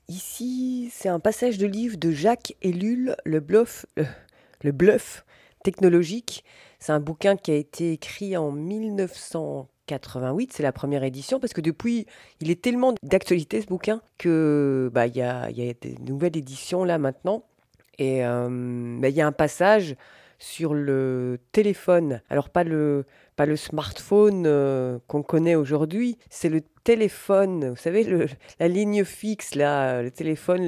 Ici, c'est un passage de livre de Jacques Ellul, le bluff technologique. C'est un bouquin qui a été écrit en 1988, c'est la première édition, parce que depuis, il est tellement d'actualité ce bouquin que il y a des nouvelles éditions là maintenant. Et il y a un passage sur le téléphone. Alors pas le smartphone qu'on connaît aujourd'hui, c'est le téléphone, vous savez, la ligne fixe, là, le téléphone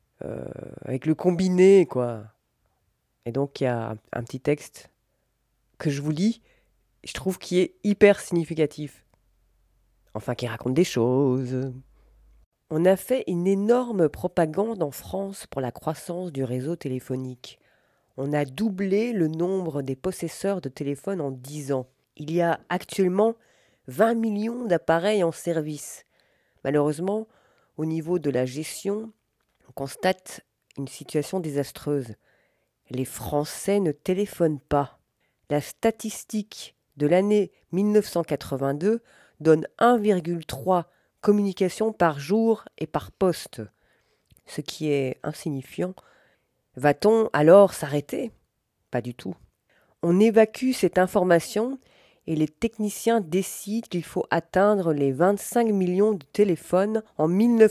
avec le combiné, quoi. Et donc il y a un petit texte que je vous lis, je trouve qui est hyper significatif. Enfin, qui raconte des choses. On a fait une énorme propagande en France pour la croissance du réseau téléphonique. On a doublé le nombre des possesseurs de téléphones en 10 ans. Il y a actuellement 20 millions d'appareils en service. Malheureusement, au niveau de la gestion, on constate une situation désastreuse. Les Français ne téléphonent pas. La statistique de l'année 1982 donne 1,3 communications par jour et par poste, ce qui est insignifiant. Va-t-on alors s'arrêter? Pas du tout. On évacue cette information et les techniciens décident qu'il faut atteindre les 25 millions de téléphones en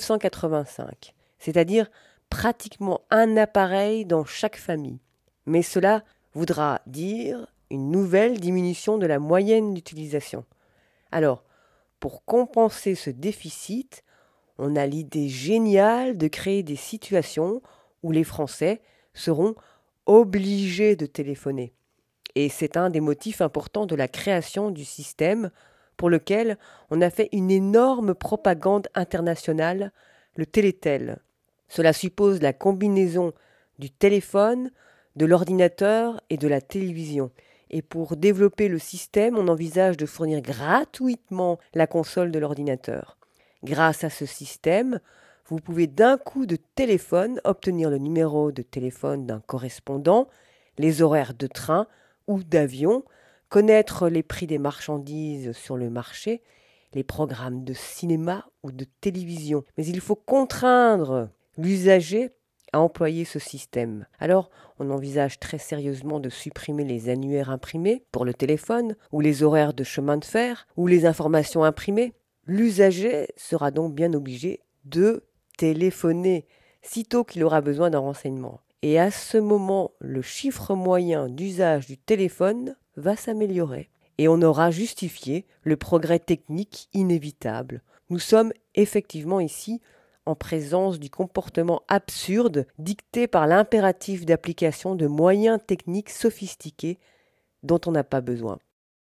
1985, c'est-à-dire pratiquement un appareil dans chaque famille. Mais cela voudra dire une nouvelle diminution de la moyenne d'utilisation. Alors, pour compenser ce déficit, on a l'idée géniale de créer des situations où les Français seront obligés de téléphoner. Et c'est un des motifs importants de la création du système pour lequel on a fait une énorme propagande internationale, le Télétel. Cela suppose la combinaison du téléphone, de l'ordinateur et de la télévision. Et pour développer le système, on envisage de fournir gratuitement la console de l'ordinateur. Grâce à ce système, vous pouvez d'un coup de téléphone obtenir le numéro de téléphone d'un correspondant, les horaires de train ou d'avion, connaître les prix des marchandises sur le marché, les programmes de cinéma ou de télévision. Mais il faut contraindre l'usager à employer ce système. Alors, on envisage très sérieusement de supprimer les annuaires imprimés pour le téléphone, ou les horaires de chemin de fer, ou les informations imprimées. L'usager sera donc bien obligé de téléphoner sitôt qu'il aura besoin d'un renseignement. Et à ce moment, le chiffre moyen d'usage du téléphone va s'améliorer. Et on aura justifié le progrès technique inévitable. Nous sommes effectivement ici en présence du comportement absurde dicté par l'impératif d'application de moyens techniques sophistiqués dont on n'a pas besoin.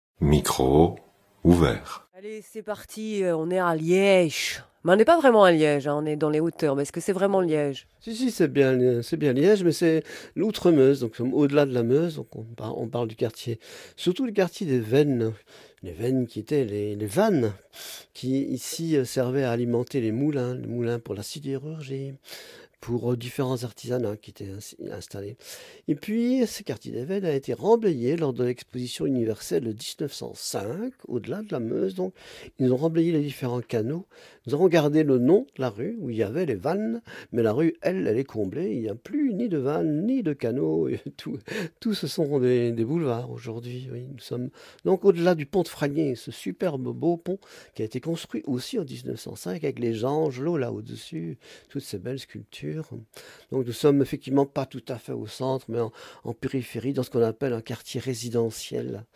Micro ouvert. Allez, c'est parti, on est à Liège. Mais on n'est pas vraiment à Liège, hein, on est dans les hauteurs. Mais est-ce que c'est vraiment Liège? Si, si, c'est bien Liège, mais c'est l'Outre-Meuse, donc au-delà de la Meuse, donc on parle du quartier, surtout le quartier des Vennes, les Vennes qui étaient les vannes, qui ici servaient à alimenter les moulins pour la sidérurgie, pour différents artisanats qui étaient installés. Et puis, ce quartier des Vennes a été remblayé lors de l'exposition universelle de 1905, au-delà de la Meuse. Donc, ils ont remblayé les différents canaux. Nous avons gardé le nom de la rue où il y avait les vannes, mais la rue, elle est comblée. Il n'y a plus ni de vannes, ni de canaux. Et tout ce sont des boulevards aujourd'hui. Oui, nous sommes donc au-delà du pont de Fragné, ce superbe beau pont qui a été construit aussi en 1905 avec les anges, l'eau là au-dessus, toutes ces belles sculptures. Donc nous sommes effectivement pas tout à fait au centre, mais en périphérie, dans ce qu'on appelle un quartier résidentiel.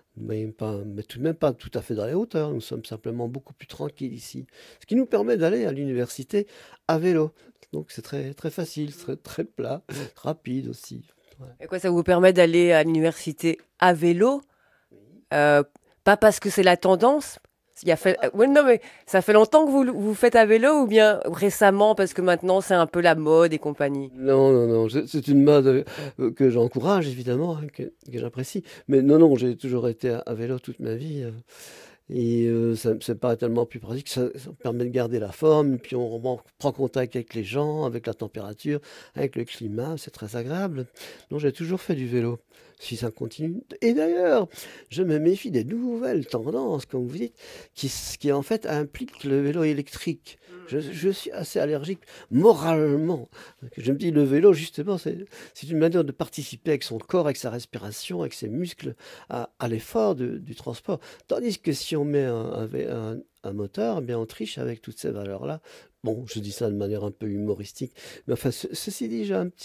Mais tout de même pas tout à fait dans les hauteurs. Nous sommes simplement beaucoup plus tranquilles ici. Ce qui nous permet d'aller à l'université à vélo. Donc c'est très, très facile, très, très plat, rapide aussi. Ouais. Et quoi, ça vous permet d'aller à l'université à vélo? Euh, Pas parce que c'est la tendance. Ouais, non, mais ça fait longtemps que vous faites à vélo ou bien récemment parce que maintenant c'est un peu la mode et compagnie? Non, non, non, c'est une mode que j'encourage évidemment, hein, que j'apprécie. Mais non, non, j'ai toujours été à vélo toute ma vie. Et ça me paraît tellement plus pratique, ça permet de garder la forme, et puis prend contact avec les gens, avec la température, avec le climat, c'est très agréable. Donc j'ai toujours fait du vélo, si ça continue. Et d'ailleurs, je me méfie des nouvelles tendances, comme vous dites, qui en fait impliquent le vélo électrique. Je suis assez allergique moralement. Je me dis, le vélo, justement, c'est une manière de participer avec son corps, avec sa respiration, avec ses muscles, à l'effort du transport. Tandis que si on met un moteur, eh bien on triche avec toutes ces valeurs-là. Bon, je dis ça de manière un peu humoristique, mais enfin, ceci dit,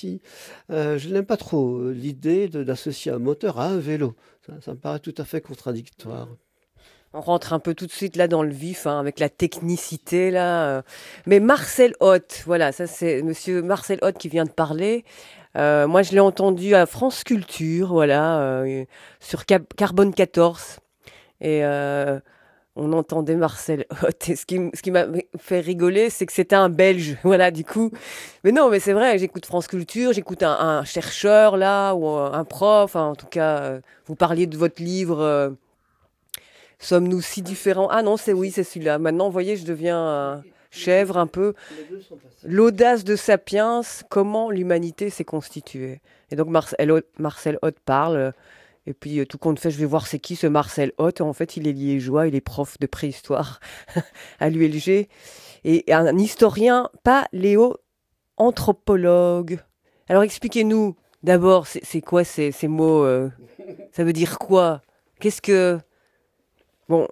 je n'aime pas trop l'idée d'associer un moteur à un vélo. Ça me paraît tout à fait contradictoire. On rentre un peu tout de suite là dans le vif, hein, avec la technicité là. Mais Marcel Hoth, voilà, ça c'est Monsieur Marcel Hoth qui vient de parler. Moi, je l'ai entendu à France Culture, voilà, sur Carbone 14. Et on entendait Marcel Hoth. Et ce qui m'a fait rigoler, c'est que c'était un Belge, voilà, du coup. Mais non, mais c'est vrai, j'écoute France Culture, j'écoute un chercheur là, ou un prof, hein, en tout cas, vous parliez de votre livre. Sommes-nous si différents? Ah non, c'est oui, c'est celui-là. Maintenant, vous voyez, je deviens chèvre un peu. L'audace de Sapiens, comment l'humanité s'est constituée. Et donc Marcel Hoth parle. Et puis tout compte fait, je vais voir c'est qui ce Marcel Hoth. En fait, il est liégeois, il est prof de préhistoire à l'ULG. Et un historien paléo-anthropologue. Alors expliquez-nous d'abord, c'est quoi ces mots ça veut dire quoi? Qu'est-ce que... Bon,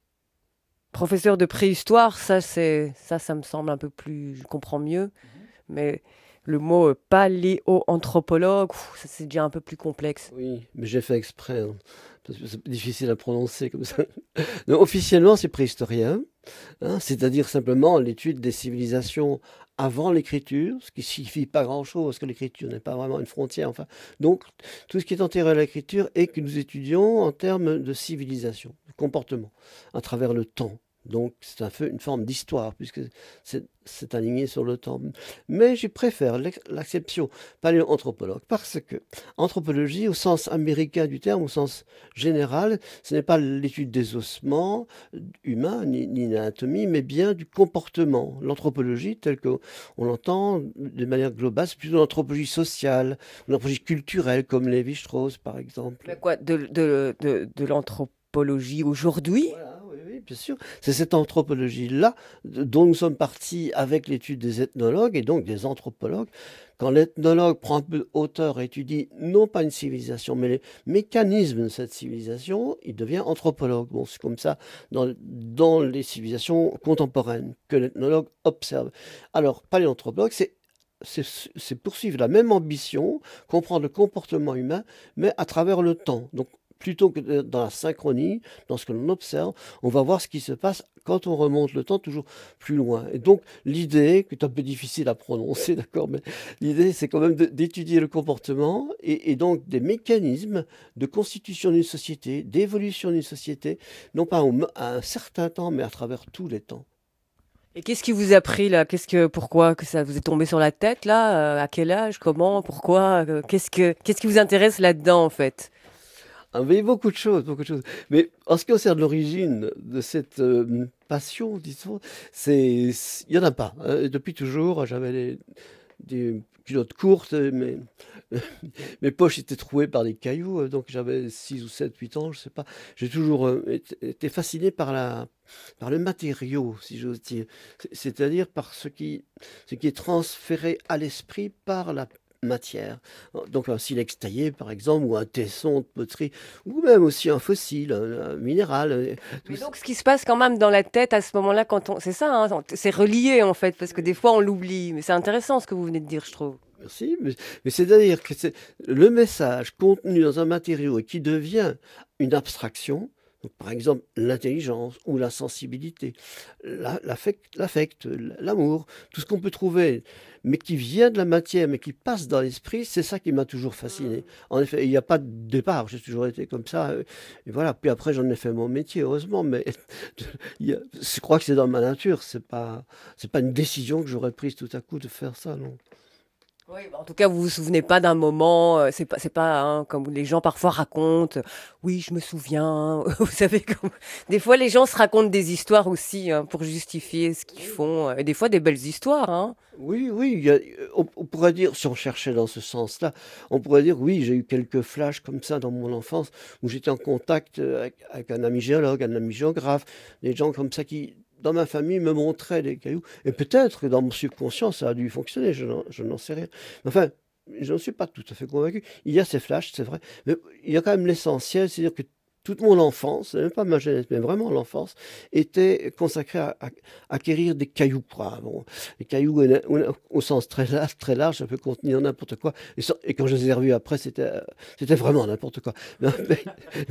professeur de préhistoire, ça me semble un peu plus, je comprends mieux. Mais le mot paléoanthropologue, ça c'est déjà un peu plus complexe. Oui, mais j'ai fait exprès, hein, parce que c'est difficile à prononcer comme ça. Non, officiellement, c'est préhistorien, hein, c'est-à-dire simplement l'étude des civilisations avant l'écriture, ce qui signifie pas grand-chose, parce que l'écriture n'est pas vraiment une frontière. Enfin, donc, tout ce qui est antérieur à l'écriture et que nous étudions en termes de civilisation, de comportement, à travers le temps. Donc, c'est une forme d'histoire, puisque c'est aligné sur le temps. Mais je préfère l'acception paléoanthropologue, parce que anthropologie, au sens américain du terme, au sens général, ce n'est pas l'étude des ossements humains, ni l'anatomie, mais bien du comportement. L'anthropologie, telle qu'on l'entend de manière globale, c'est plutôt l'anthropologie sociale, l'anthropologie culturelle, comme Lévi-Strauss, par exemple. Mais quoi, de l'anthropologie aujourd'hui? Voilà, oui, oui, bien sûr. C'est cette anthropologie-là dont nous sommes partis avec l'étude des ethnologues et donc des anthropologues. Quand l'ethnologue prend un peu de hauteur et étudie non pas une civilisation, mais les mécanismes de cette civilisation, il devient anthropologue. Bon, c'est comme ça dans les civilisations contemporaines que l'ethnologue observe. Alors, paléanthropologue, c'est poursuivre la même ambition, comprendre le comportement humain, mais à travers le temps. Donc, plutôt que dans la synchronie, dans ce que l'on observe, on va voir ce qui se passe quand on remonte le temps toujours plus loin. Et donc, l'idée, qui est un peu difficile à prononcer, d'accord, mais l'idée, c'est quand même d'étudier le comportement et donc des mécanismes de constitution d'une société, d'évolution d'une société, non pas à un certain temps, mais à travers tous les temps. Et qu'est-ce qui vous a pris là? Pourquoi que ça vous est tombé sur la tête là? À quel âge? Comment? Pourquoi? Qu'est-ce qui vous intéresse là-dedans en fait? Ah, mais beaucoup de choses, beaucoup de choses. Mais en ce qui concerne l'origine de cette passion, disons, il y en a pas, hein. Depuis toujours, j'avais des culottes courtes, mes poches étaient trouées par des cailloux, donc j'avais 6 ou 7, 8 ans, je sais pas. J'ai toujours été fasciné par le matériau, si j'ose dire. C'est-à-dire par ce qui est transféré à l'esprit par la matière. Donc un silex taillé, par exemple, ou un tesson de poterie, ou même aussi un fossile, un minéral. Mais donc, ce qui se passe quand même dans la tête à ce moment-là, c'est ça, hein, c'est relié en fait, parce que des fois on l'oublie. Mais c'est intéressant ce que vous venez de dire, je trouve. Merci, mais c'est-à-dire que c'est le message contenu dans un matériau et qui devient une abstraction, donc par exemple l'intelligence ou la sensibilité, l'affect, l'amour, tout ce qu'on peut trouver, mais qui vient de la matière, mais qui passe dans l'esprit, c'est ça qui m'a toujours fasciné. En effet, il n'y a pas de départ, j'ai toujours été comme ça, et voilà. Puis après, j'en ai fait mon métier, heureusement, mais je crois que c'est dans ma nature, c'est pas une décision que j'aurais prise tout à coup de faire ça, non. Oui, bah, en tout cas, vous vous souvenez pas d'un moment, c'est pas, hein, comme les gens parfois racontent. Oui, je me souviens. Vous savez, comme des fois, les gens se racontent des histoires aussi, hein, pour justifier ce qu'ils font, et des fois des belles histoires, hein. Oui, oui, on pourrait dire, si on cherchait dans ce sens-là, on pourrait dire, oui, j'ai eu quelques flashs comme ça dans mon enfance, où j'étais en contact avec un ami géologue, un ami géographe, des gens comme ça qui, dans ma famille, me montraient des cailloux. Et peut-être que dans mon subconscient, ça a dû fonctionner, je n'en sais rien. Enfin, je n'en suis pas tout à fait convaincu. Il y a ces flashs, c'est vrai, mais il y a quand même l'essentiel, c'est-à-dire que toute mon enfance, même pas ma jeunesse, mais vraiment l'enfance, était consacrée à acquérir des cailloux, quoi. Bon, les cailloux, au sens très large, ça peut contenir n'importe quoi. Et quand je les ai revus après, c'était vraiment n'importe quoi. Mais,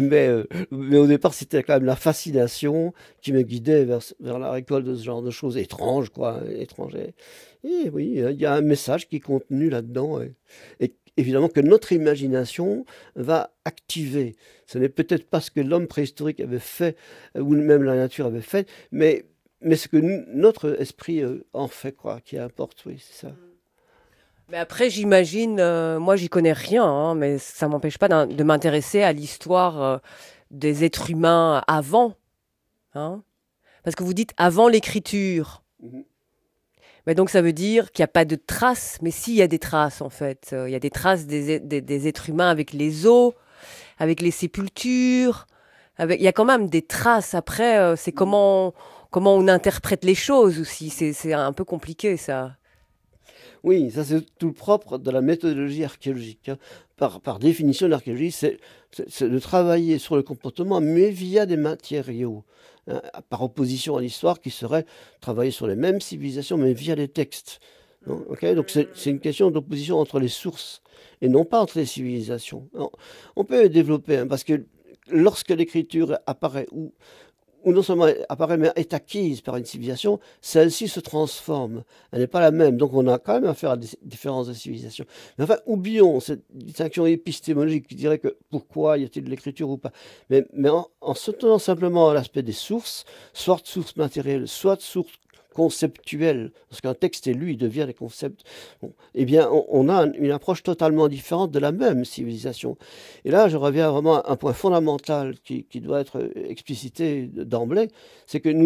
mais au départ, c'était quand même la fascination qui me guidait vers la récolte de ce genre de choses étranges, quoi. Étranges. Et oui, il y a un message qui est contenu là-dedans. Et évidemment que notre imagination va activer. Ce n'est peut-être pas ce que l'homme préhistorique avait fait, ou même la nature avait fait, mais ce que notre esprit en fait, quoi, qui importe, oui, c'est ça. Mais après, j'imagine, moi, j'y connais rien, hein, mais ça m'empêche pas de m'intéresser à l'histoire, des êtres humains avant, hein. Parce que vous dites avant l'écriture. Mhm. Mais donc ça veut dire qu'il y a pas de traces, mais si, il y a des traces en fait. Il y a des traces des êtres humains avec les os, avec les sépultures, avec il y a quand même des traces. Après, c'est comment on interprète les choses aussi. C'est un peu compliqué ça. Oui, ça c'est tout le propre de la méthodologie archéologique, hein. Par définition, l'archéologie, c'est de travailler sur le comportement, mais via des matériaux, hein, par opposition à l'histoire qui serait travailler sur les mêmes civilisations, mais via des textes. Non, ok. Donc c'est une question d'opposition entre les sources et non pas entre les civilisations. Alors, on peut développer, hein, parce que lorsque l'écriture apparaît ou non seulement apparaît, mais est acquise par une civilisation, celle-ci se transforme. Elle n'est pas la même. Donc on a quand même affaire à des différences de civilisation. Mais enfin, oublions cette distinction épistémologique qui dirait que pourquoi y a-t-il de l'écriture ou pas. Mais en se tenant simplement à l'aspect des sources, soit de sources matérielles, soit de sources conceptuelles, parce qu'un texte est lu, il devient des concepts. Bon, eh bien, on a une approche totalement différente de la même civilisation. Et là, je reviens vraiment à un point fondamental qui doit être explicité d'emblée, c'est que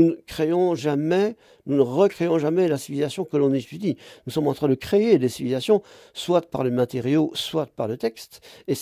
nous ne recréons jamais la civilisation que l'on étudie. Nous sommes en train de créer des civilisations, soit par les matériaux, soit par le texte.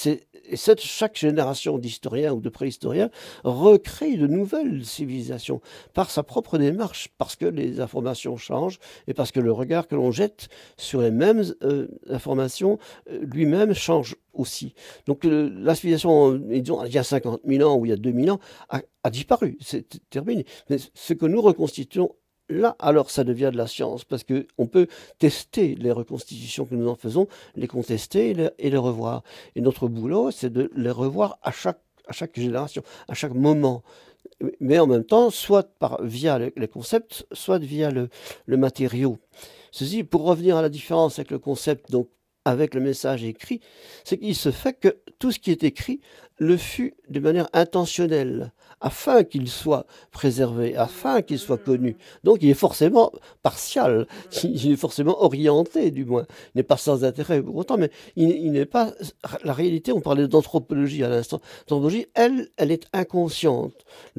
Chaque génération d'historiens ou de préhistoriens recrée de nouvelles civilisations par sa propre démarche, parce que les informations changent et parce que le regard que l'on jette sur les mêmes informations lui-même change aussi. Donc la civilisation, disons, il y a 50 000 ans ou il y a 2000 ans, a disparu, c'est terminé. Mais ce que nous reconstituons là, alors ça devient de la science, parce qu'on peut tester les reconstitutions que nous en faisons, les contester et les revoir. Et notre boulot, c'est de les revoir à chaque génération, à chaque moment. Mais en même temps, soit via les concepts, soit via le matériau. Ceci, pour revenir à la différence avec le concept, donc avec le message écrit, c'est qu'il se fait que tout ce qui est écrit le fut de manière intentionnelle, afin qu'il soit préservé, afin qu'il soit connu. Donc il est forcément partial, il est forcément orienté du moins. Il n'est pas sans intérêt pour autant, mais il n'est pas... La réalité, on parlait d'anthropologie à l'instant, l'anthropologie, elle est inconsciente.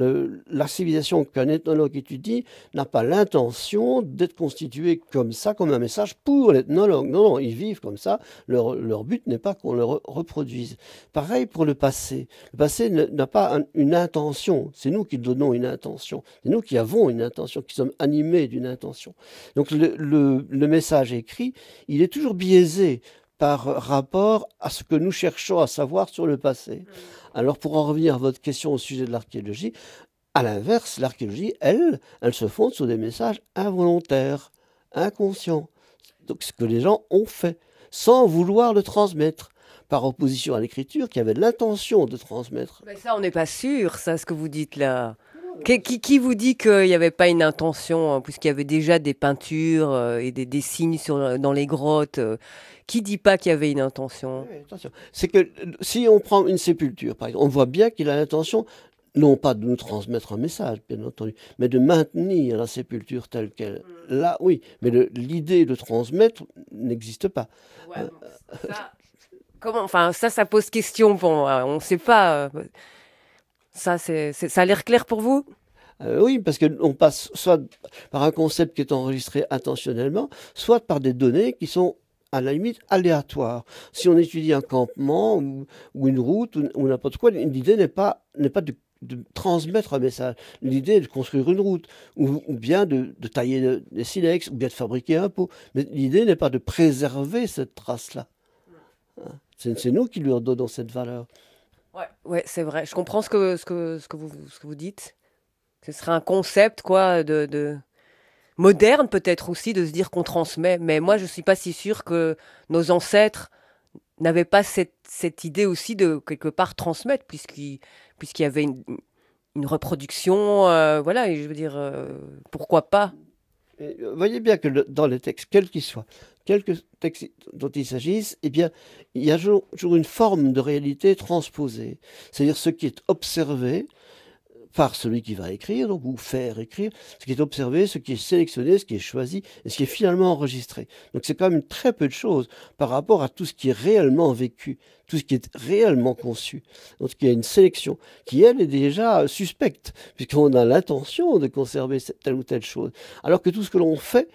La civilisation qu'un ethnologue étudie n'a pas l'intention d'être constituée comme ça, comme un message pour l'ethnologue. Non, non, ils vivent comme ça, leur but n'est pas qu'on le reproduise. Pareil pour le passé. Le passé n'a pas une intention. C'est nous qui donnons une intention. C'est nous qui avons une intention, qui sommes animés d'une intention. Donc le message écrit, il est toujours biaisé par rapport à ce que nous cherchons à savoir sur le passé. Alors pour en revenir à votre question au sujet de l'archéologie, à l'inverse, l'archéologie, elle se fonde sur des messages involontaires, inconscients. Donc ce que les gens ont fait, sans vouloir le transmettre, par opposition à l'écriture qui avait l'intention de transmettre. Mais ça, on n'est pas sûr, ça, ce que vous dites là. Qui vous dit qu'il n'y avait pas une intention, hein, puisqu'il y avait déjà des peintures, et des signes dans les grottes. Qui dit pas qu'il y avait une intention? Oui, attention. C'est que si on prend une sépulture, par exemple, on voit bien qu'il a l'intention non pas de nous transmettre un message, bien entendu, mais de maintenir la sépulture telle qu'elle. Là, oui, mais l'idée de transmettre n'existe pas. Ouais, bon, ça, comment, enfin, ça pose question. Bon, on ne sait pas. Ça a l'air clair pour vous? Oui, parce qu'on passe soit par un concept qui est enregistré intentionnellement, soit par des données qui sont à la limite aléatoires. Si on étudie un campement ou une route ou n'importe quoi, l'idée n'est pas de transmettre un message. L'idée est de construire une route ou bien de tailler des silex ou bien de fabriquer un pot. Mais l'idée n'est pas de préserver cette trace-là. Hein. C'est nous qui lui donnons cette valeur. Ouais, ouais, c'est vrai. Je comprends ce que vous dites. Ce serait un concept, quoi, de moderne peut-être aussi, de se dire qu'on transmet. Mais moi, je suis pas si sûre que nos ancêtres n'avaient pas cette idée aussi de quelque part transmettre, puisqu'il y avait une reproduction, voilà. Et je veux dire, pourquoi pas? Et, voyez bien que dans les textes, quels qu'ils soient, quelques textes dont il s'agisse, eh bien, il y a toujours une forme de réalité transposée. C'est-à-dire ce qui est observé par celui qui va écrire, donc, ou faire écrire, ce qui est observé, ce qui est sélectionné, ce qui est choisi, et ce qui est finalement enregistré. Donc c'est quand même très peu de choses par rapport à tout ce qui est réellement vécu, tout ce qui est réellement conçu. Donc il y a une sélection qui, elle, est déjà suspecte, puisqu'on a l'intention de conserver telle ou telle chose. Alors que tout ce que l'on fait,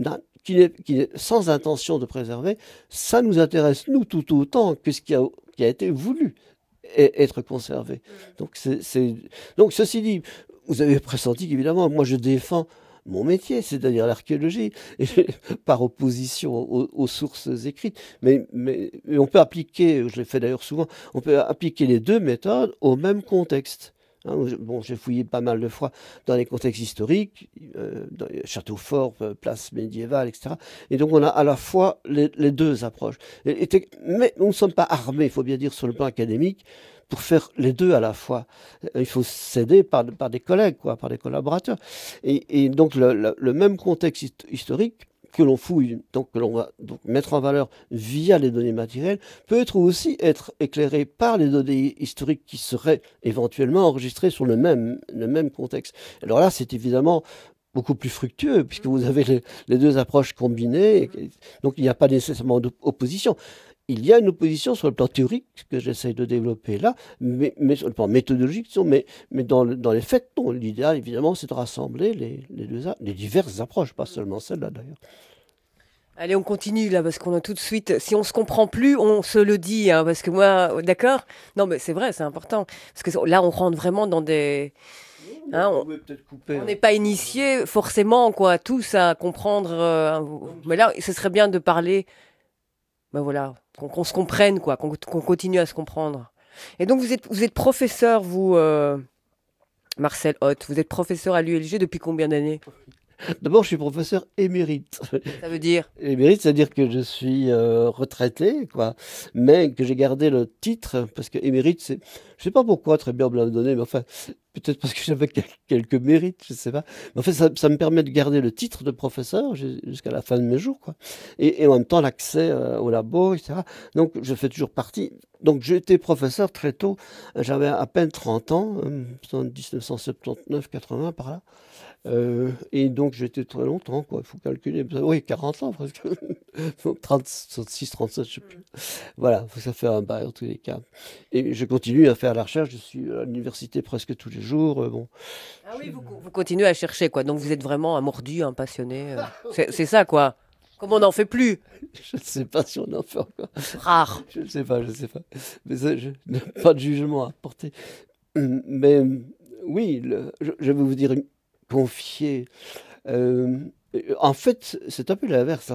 qui est sans intention de préserver, ça nous intéresse, nous, tout autant que ce qui a été voulu être conservé. Donc, donc, ceci dit, vous avez pressenti qu'évidemment, moi je défends mon métier, c'est-à-dire l'archéologie, par opposition aux sources écrites. Mais on peut appliquer, je l'ai fait d'ailleurs souvent, on peut appliquer les deux méthodes au même contexte. Hein, bon, j'ai fouillé pas mal de fois dans les contextes historiques, dans les châteaux forts, places médiévales, etc. Et donc on a à la fois les deux approches. Mais nous ne sommes pas armés, il faut bien dire, sur le plan académique, pour faire les deux à la fois. Il faut s'aider par des collègues, quoi, par des collaborateurs. Et donc le même contexte historique que l'on fouille, donc que l'on va donc mettre en valeur via les données matérielles, peut aussi être éclairé par les données historiques qui seraient éventuellement enregistrées sur le même contexte. Alors là, c'est évidemment beaucoup plus fructueux, puisque vous avez les deux approches combinées, donc il n'y a pas nécessairement d'opposition. Il y a une opposition sur le plan théorique que j'essaie de développer là, mais sur le plan méthodologique, mais dans les faits, non. L'idéal, évidemment, c'est de rassembler les diverses approches, pas seulement celle-là d'ailleurs. Allez, on continue là, parce qu'on a tout de suite. Si on se comprend plus, on se le dit, hein, parce que moi, d'accord? Non, mais c'est vrai, c'est important. Parce que là, on rentre vraiment dans des. Hein, on n'est pas initié forcément, quoi, tous à comprendre. Mais là, ce serait bien de parler. Ben voilà, qu'on se comprenne, quoi, qu'on continue à se comprendre. Et donc, vous êtes professeur, vous, Marcel Hoth. Vous êtes professeur à l'ULG depuis combien d'années? D'abord, je suis professeur émérite. Ça veut dire? Émérite, c'est-à-dire que je suis retraité, quoi, mais que j'ai gardé le titre, parce que émérite, je sais pas pourquoi, très bien on me l'a donné, mais enfin, peut-être parce que j'avais quelques mérites, je sais pas. Mais en fait, ça me permet de garder le titre de professeur jusqu'à la fin de mes jours, quoi. Et en même temps, l'accès au labo, etc. Donc, je fais toujours partie. Donc, j'ai été professeur très tôt. J'avais à peine 30 ans, en 1979-80, par là. Et donc j'étais très longtemps, quoi. Il faut calculer. Oui, 40 ans presque. 36, 37, je sais plus. Voilà, ça fait un bail en tous les cas. Et je continue à faire la recherche. Je suis à l'université presque tous les jours. Bon. Ah oui, vous continuez à chercher, quoi. Donc vous êtes vraiment un mordu, un passionné. C'est ça, quoi. Comme on n'en fait plus. Je ne sais pas si on en fait encore. Rare. Je ne sais pas. Mais ça, je n'ai pas de jugement à porter. Mais oui, je vais vous dire confier. En fait, c'est un peu l'inverse. Hein.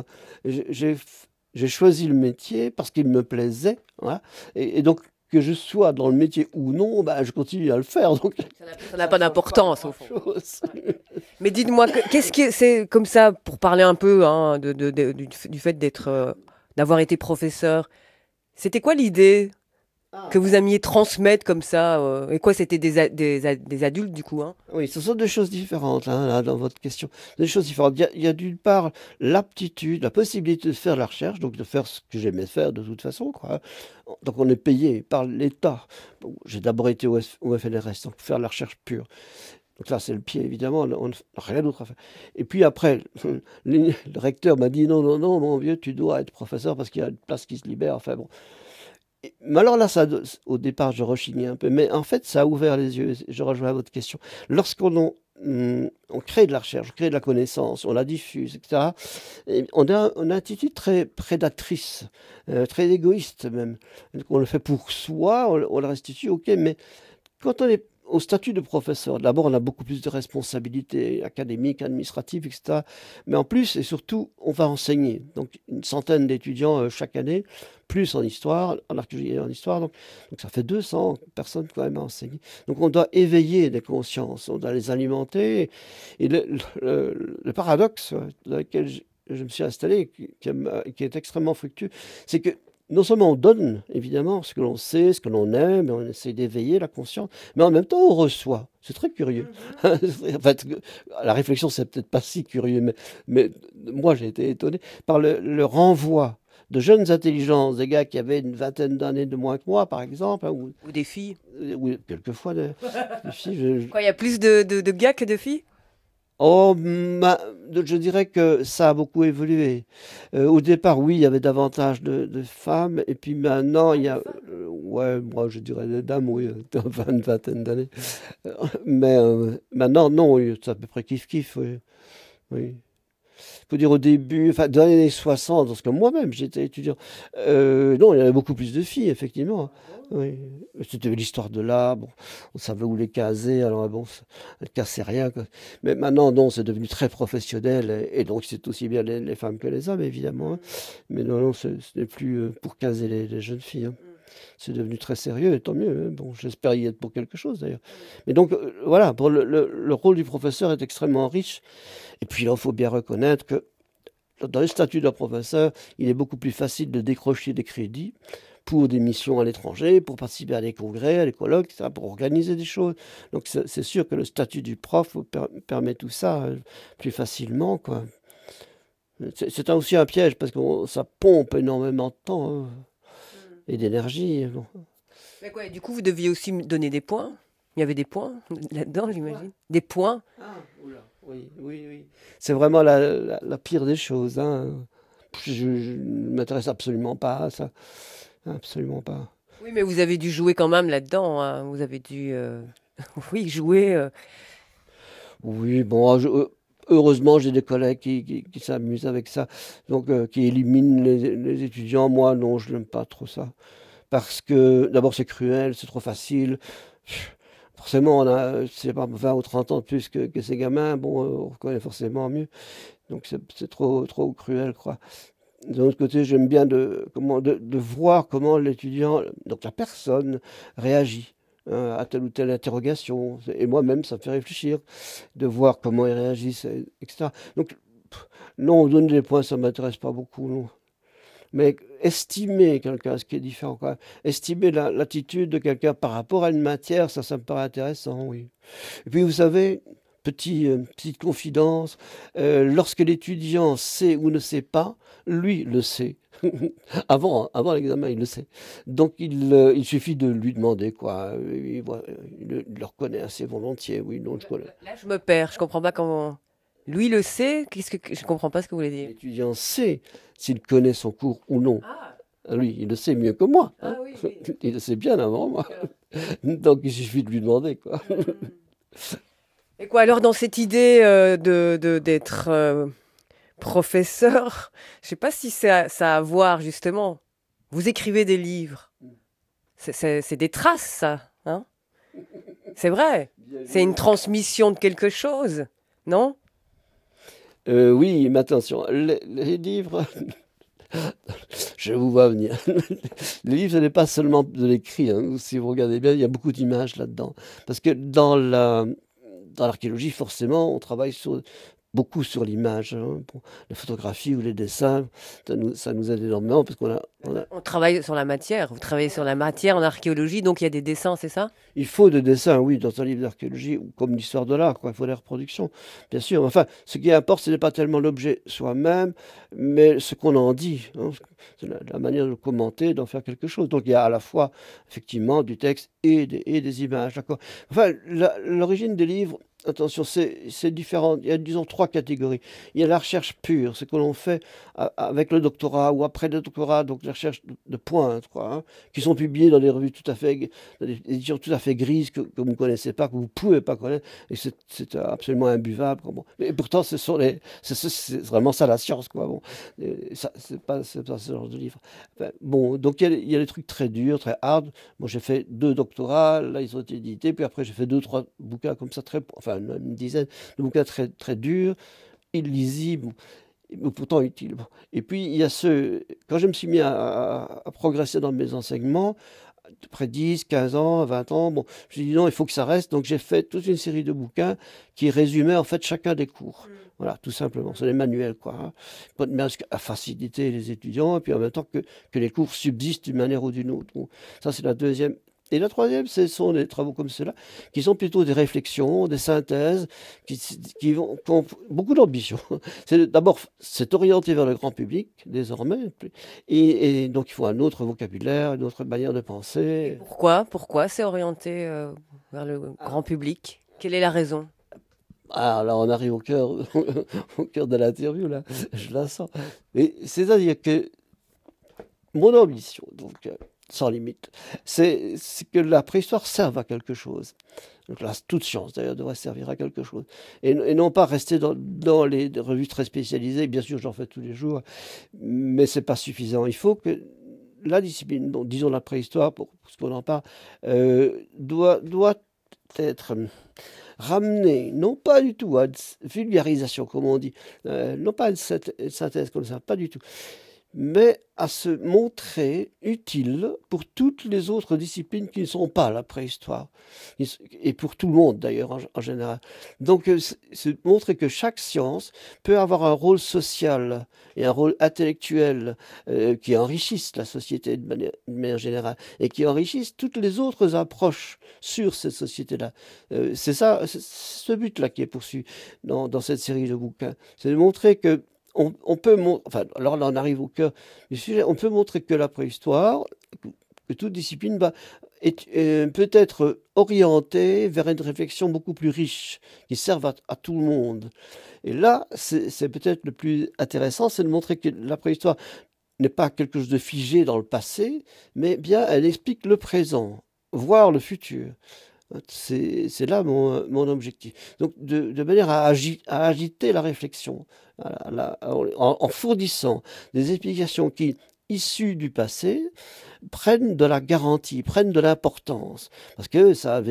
J'ai choisi le métier parce qu'il me plaisait. Voilà. Et donc, que je sois dans le métier ou non, bah, je continue à le faire. Donc, ça n'a pas d'importance, au fond. Mais dites-moi, qu'est-ce que c'est comme ça, pour parler un peu hein, du fait d'avoir été professeur, c'était quoi l'idée que vous aimiez transmettre comme ça. Et quoi, c'était des adultes du coup, hein? Oui, ce sont deux choses différentes, hein, là, dans votre question. Deux choses différentes. Il y a d'une part l'aptitude, la possibilité de faire de la recherche, donc de faire ce que j'aimais faire de toute façon, quoi. Donc on est payé par l'État. Bon, j'ai d'abord été au FNRS, donc faire de la recherche pure. Donc là, c'est le pied, évidemment, on n'a rien d'autre à faire. Et puis après, le recteur m'a dit, non, non, non, mon vieux, tu dois être professeur parce qu'il y a une place qui se libère. Enfin bon. Mais alors là, au départ, je rechignais un peu, mais en fait, ça a ouvert les yeux. Je rejoins à votre question. On crée de la recherche, on crée de la connaissance, on la diffuse, etc. Et on a une attitude très prédatrice, très égoïste même. Donc, on le fait pour soi, on le restitue, ok, mais quand on est au statut de professeur, d'abord, on a beaucoup plus de responsabilités académiques, administratives, etc. Mais en plus, et surtout, on va enseigner. Donc, une centaine d'étudiants chaque année, plus en histoire, en archéologie et en histoire. Donc ça fait 200 personnes quand même à enseigner. Donc, on doit éveiller des consciences, on doit les alimenter. Et le paradoxe dans lequel je me suis installé, qui est extrêmement fructueux, c'est que non seulement on donne, évidemment, ce que l'on sait, ce que l'on aime, on essaie d'éveiller la conscience, mais en même temps on reçoit. C'est très curieux. En fait, la réflexion, c'est peut-être pas si curieux, mais moi j'ai été étonné par le renvoi de jeunes intelligences, des gars qui avaient une vingtaine d'années de moins que moi, par exemple. Hein, Ou des filles. Oui, quelquefois des filles. Quoi, il y a plus de gars que de filles? Oh, je dirais que ça a beaucoup évolué. Au départ, oui, il y avait davantage de femmes, et puis maintenant, il y a, ouais, moi je dirais des dames, oui, une vingtaine d'années. Mais maintenant, non, oui, c'est à peu près kiff-kiff, oui. Oui. Faut dire au début, enfin, dans les années 60, parce que moi-même j'étais étudiant, non, il y avait beaucoup plus de filles, effectivement. Oui. C'était l'histoire de l'art, bon, on savait où les caser, alors bon, elles cassaient rien, quoi. Mais maintenant, non, c'est devenu très professionnel, et donc c'est aussi bien les femmes que les hommes, évidemment. Hein. Mais non, non, ce n'est plus pour caser les jeunes filles. Hein. C'est devenu très sérieux, et tant mieux. Hein. Bon, j'espère y être pour quelque chose, d'ailleurs. Mais donc, voilà, pour le rôle du professeur est extrêmement riche. Et puis là, il faut bien reconnaître que dans le statut de professeur, il est beaucoup plus facile de décrocher des crédits pour des missions à l'étranger, pour participer à des congrès, à des colloques, etc., pour organiser des choses. Donc c'est sûr que le statut du prof permet tout ça plus facilement, quoi. C'est aussi un piège parce que ça pompe énormément de temps hein, et d'énergie. Bon. Mais quoi, du coup, vous deviez aussi me donner des points. Il y avait des points là-dedans, j'imagine. Des points. Ah, oula. Oui, oui, oui. C'est vraiment la pire des choses. Hein. Je ne m'intéresse absolument pas à ça. Absolument pas. Oui, mais vous avez dû jouer quand même là-dedans. Hein. Vous avez dû, oui, jouer. Oui, bon, heureusement, j'ai des collègues qui s'amusent avec ça, donc qui éliminent les étudiants. Moi, non, je n'aime pas trop ça. Parce que, d'abord, c'est cruel, c'est trop facile. Forcément, on a, c'est pas 20 ou 30 ans de plus que ces gamins. Bon, on reconnaît forcément mieux. Donc, c'est trop, trop cruel, quoi. D'un autre côté, j'aime bien de voir comment l'étudiant, donc la personne, réagit hein, à telle ou telle interrogation. Et moi-même, ça me fait réfléchir, de voir comment ils réagissent, etc. Donc, non, donner des points, ça ne m'intéresse pas beaucoup, non. Mais estimer quelqu'un, ce qui est différent quand même, estimer l'attitude de quelqu'un par rapport à une matière, ça me paraît intéressant, oui. Et puis, vous savez, petite confidence, lorsque l'étudiant sait ou ne sait pas, lui le sait. Avant l'examen, il le sait. Donc, il suffit de lui demander, quoi. Il le reconnaît assez volontiers, oui, non, je connais. Là, je me perds. Je comprends pas comment. Lui le sait. Je comprends pas ce que vous voulez dire. L'étudiant sait s'il connaît son cours ou non. Ah, Lui, il le sait mieux que moi. Hein. ah oui, oui. Il le sait bien avant moi. Donc, il suffit de lui demander, quoi. Et quoi alors dans cette idée d'être professeur, je sais pas si ça a à voir justement. Vous écrivez des livres. C'est des traces, ça. Hein, c'est vrai. C'est une transmission de quelque chose, non? Oui, mais attention, les livres, je vous vois venir. Les livres, ce n'est pas seulement de l'écrit. Hein. Si vous regardez bien, il y a beaucoup d'images là-dedans. Parce que dans l'archéologie, forcément, on travaille sur beaucoup sur l'image. Bon, la photographie ou les dessins, ça nous aide énormément parce On travaille sur la matière, vous travaillez sur la matière en archéologie, donc il y a des dessins, c'est ça? il faut des dessins, oui, dans un livre d'archéologie, ou comme l'histoire de l'art, quoi. Il faut des reproductions, bien sûr. Enfin, ce qui importe, ce n'est pas tellement l'objet soi-même, mais ce qu'on en dit. C'est la manière de le commenter, d'en faire quelque chose. Donc il y a à la fois, effectivement, du texte et des images, d'accord. Enfin, l'origine des livres, attention, c'est différent. Il y a, disons, trois catégories. Il y a la recherche pure, ce que l'on fait avec le doctorat ou après le doctorat, donc la recherche de pointe, quoi, qui sont publiées dans des revues tout à fait, dans des éditions tout à fait grises que vous ne connaissez pas, que vous ne pouvez pas connaître, et c'est absolument imbuvable. Bon. Et pourtant, c'est vraiment ça la science, quoi. Bon. C'est pas ce genre de livre. Enfin, bon, donc il y a des trucs très durs, très hard. Moi, j'ai fait 2 doctorats, là, ils ont été édités, puis après, j'ai fait 2, 3 bouquins comme ça, enfin, une dizaine de bouquins très, très durs, illisibles, mais pourtant utiles. Bon. Et puis, il y a quand je me suis mis à progresser dans mes enseignements, près de 10, 15 ans, 20 ans, bon, je me suis dit non, il faut que ça reste. Donc j'ai fait toute une série de bouquins qui résumaient en fait chacun des cours. Voilà, tout simplement. C'est des manuels, quoi. À faciliter les étudiants, et puis en même temps que les cours subsistent d'une manière ou d'une autre. Bon, ça, c'est la deuxième. Et la troisième, ce sont des travaux comme ceux-là, qui sont plutôt des réflexions, des synthèses, qui ont beaucoup d'ambition. D'abord, c'est orienté vers le grand public, désormais, et donc il faut un autre vocabulaire, une autre manière de penser. Pourquoi c'est orienté vers le grand public? Quelle est la raison? Ah, là, on arrive au cœur, au cœur de l'interview, là, je la sens. Et c'est-à-dire que mon ambition, donc, sans limite, c'est que la préhistoire serve à quelque chose. Donc là, toute science, d'ailleurs, devrait servir à quelque chose. Et non pas rester dans les revues très spécialisées. Bien sûr, j'en fais tous les jours, mais c'est pas suffisant. Il faut que la discipline, donc, disons la préhistoire, pour ce qu'on en parle, doit être ramenée, non pas du tout à une vulgarisation, comme on dit, non pas à une synthèse comme ça, pas du tout, mais à se montrer utile pour toutes les autres disciplines qui ne sont pas la préhistoire, et pour tout le monde d'ailleurs en général. Donc c'est montrer que chaque science peut avoir un rôle social et un rôle intellectuel qui enrichissent la société de manière générale, et qui enrichissent toutes les autres approches sur cette société-là. C'est ce but-là qui est poursuivi dans cette série de bouquins. C'est de montrer que on peut enfin, alors là on arrive au cœur du sujet, on peut montrer que la préhistoire, que toute discipline peut être orientée vers une réflexion beaucoup plus riche, qui serve à tout le monde. Et là, c'est peut-être le plus intéressant, c'est de montrer que la préhistoire n'est pas quelque chose de figé dans le passé, mais bien elle explique le présent, voire le futur. C'est là mon objectif. Donc, de manière à agiter la réflexion, en fournissant des explications qui, issues du passé, prennent de la garantie, prennent de l'importance. Parce que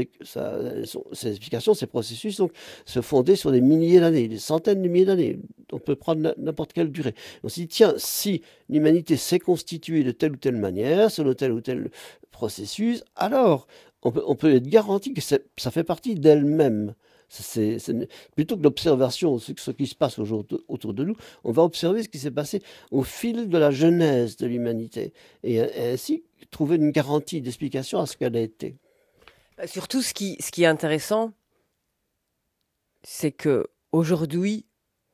ces explications, ces processus, donc, se fondaient sur des milliers d'années, des centaines de milliers d'années. On peut prendre n'importe quelle durée. On se dit, tiens, si l'humanité s'est constituée de telle ou telle manière, selon tel ou tel processus, alors on peut être garanti que ça fait partie d'elle-même. Plutôt que l'observation, ce qui se passe autour de nous, on va observer ce qui s'est passé au fil de la genèse de l'humanité, et ainsi trouver une garantie d'explication à ce qu'elle a été. Surtout, ce qui est intéressant, c'est que aujourd'hui,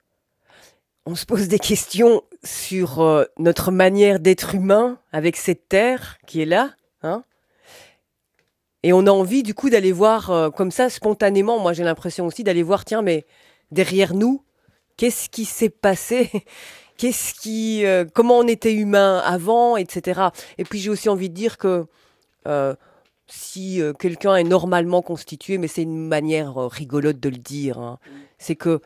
on se pose des questions sur notre manière d'être humain avec cette terre qui est là, hein. Et on a envie du coup d'aller voir comme ça spontanément, moi j'ai l'impression aussi d'aller voir, tiens, mais derrière nous, qu'est-ce qui s'est passé? Comment on était humain avant, etc. Et puis j'ai aussi envie de dire que si quelqu'un est normalement constitué, mais c'est une manière rigolote de le dire, hein, c'est que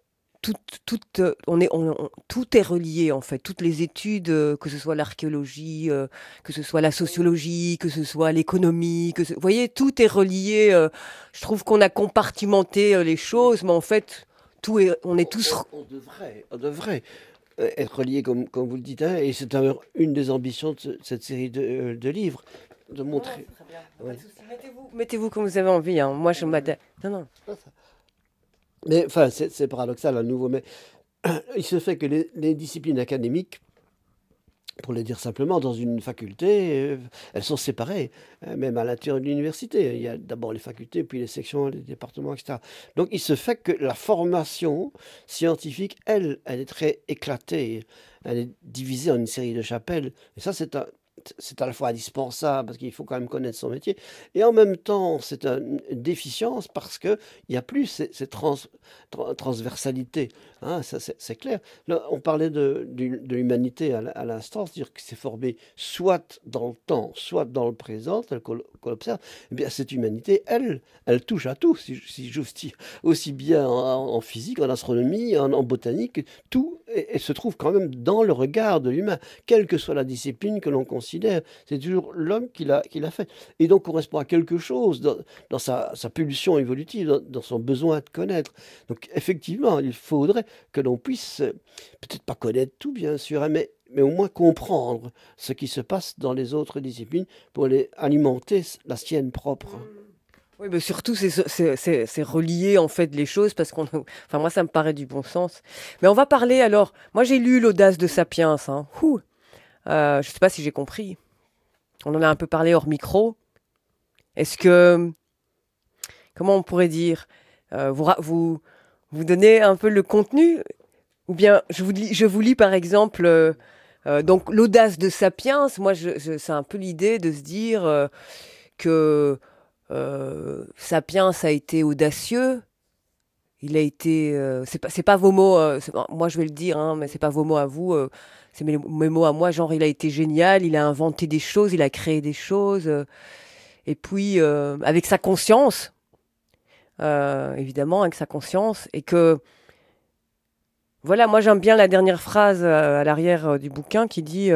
tout est relié en fait. Toutes les études, que ce soit l'archéologie, que ce soit la sociologie, que ce soit l'économie, vous voyez, tout est relié. Je trouve qu'on a compartimenté les choses, mais en fait, on est tous. On devrait être relié comme vous le dites, hein, et c'est d'ailleurs une des ambitions de cette série de livres, de montrer. Très bien. Ouais. Mettez-vous comme vous avez envie. Hein. Moi, je m'adapte. Non. Mais enfin, c'est paradoxal à nouveau, mais il se fait que les disciplines académiques, pour le dire simplement, dans une faculté, elles sont séparées, même à l'intérieur de l'université. Il y a d'abord les facultés, puis les sections, les départements, etc. Donc il se fait que la formation scientifique, elle est très éclatée. Elle est divisée en une série de chapelles. Et ça, c'est à la fois indispensable parce qu'il faut quand même connaître son métier, et en même temps, c'est une déficience parce qu'il n'y a plus cette transversalité. Hein, ça, c'est clair. Là, on parlait de l'humanité à l'instant, c'est-à-dire que c'est formé soit dans le temps, soit dans le présent, tel qu'on observe. Eh bien, cette humanité, elle touche à tout, si j'ose dire, aussi bien en physique, en astronomie, en botanique, tout et se trouve quand même dans le regard de l'humain, quelle que soit la discipline que l'on considère. C'est toujours l'homme qui l'a fait. Et donc correspond à quelque chose dans sa pulsion évolutive, dans son besoin de connaître. Donc effectivement, il faudrait que l'on puisse, peut-être pas connaître tout bien sûr, hein, mais au moins comprendre ce qui se passe dans les autres disciplines pour les alimenter la sienne propre. Oui, mais surtout, c'est relier en fait les choses parce qu'on. Enfin, moi, ça me paraît du bon sens. Mais on va parler alors. Moi, j'ai lu l'audace de Sapiens. Hein. Ouh. Je ne sais pas si j'ai compris. On en a un peu parlé hors micro. Est-ce que. Comment on pourrait dire vous donnez un peu le contenu. Ou bien, je vous lis par exemple. Donc, l'audace de Sapiens, moi, c'est un peu l'idée de se dire que Sapiens a été audacieux. Il a été. C'est pas vos mots. Moi, je vais le dire, hein, mais c'est pas vos mots à vous. C'est mes mots à moi. Genre, il a été génial. Il a inventé des choses. Il a créé des choses. Et puis, avec sa conscience, évidemment, avec sa conscience, et que voilà. Moi, j'aime bien la dernière phrase à l'arrière du bouquin qui dit.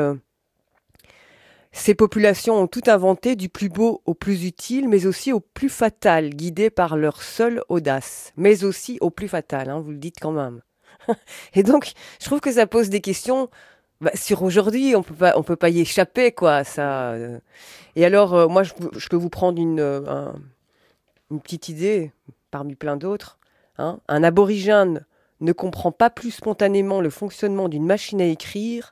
Ces populations ont tout inventé, du plus beau au plus utile, mais aussi au plus fatal, guidées par leur seule audace. Mais aussi au plus fatal, hein, vous le dites quand même. Et donc, je trouve que ça pose des questions sur aujourd'hui. On peut pas y échapper, quoi. Ça. Et alors, moi, je peux vous prendre une petite idée parmi plein d'autres. Hein. Un aborigène ne comprend pas plus spontanément le fonctionnement d'une machine à écrire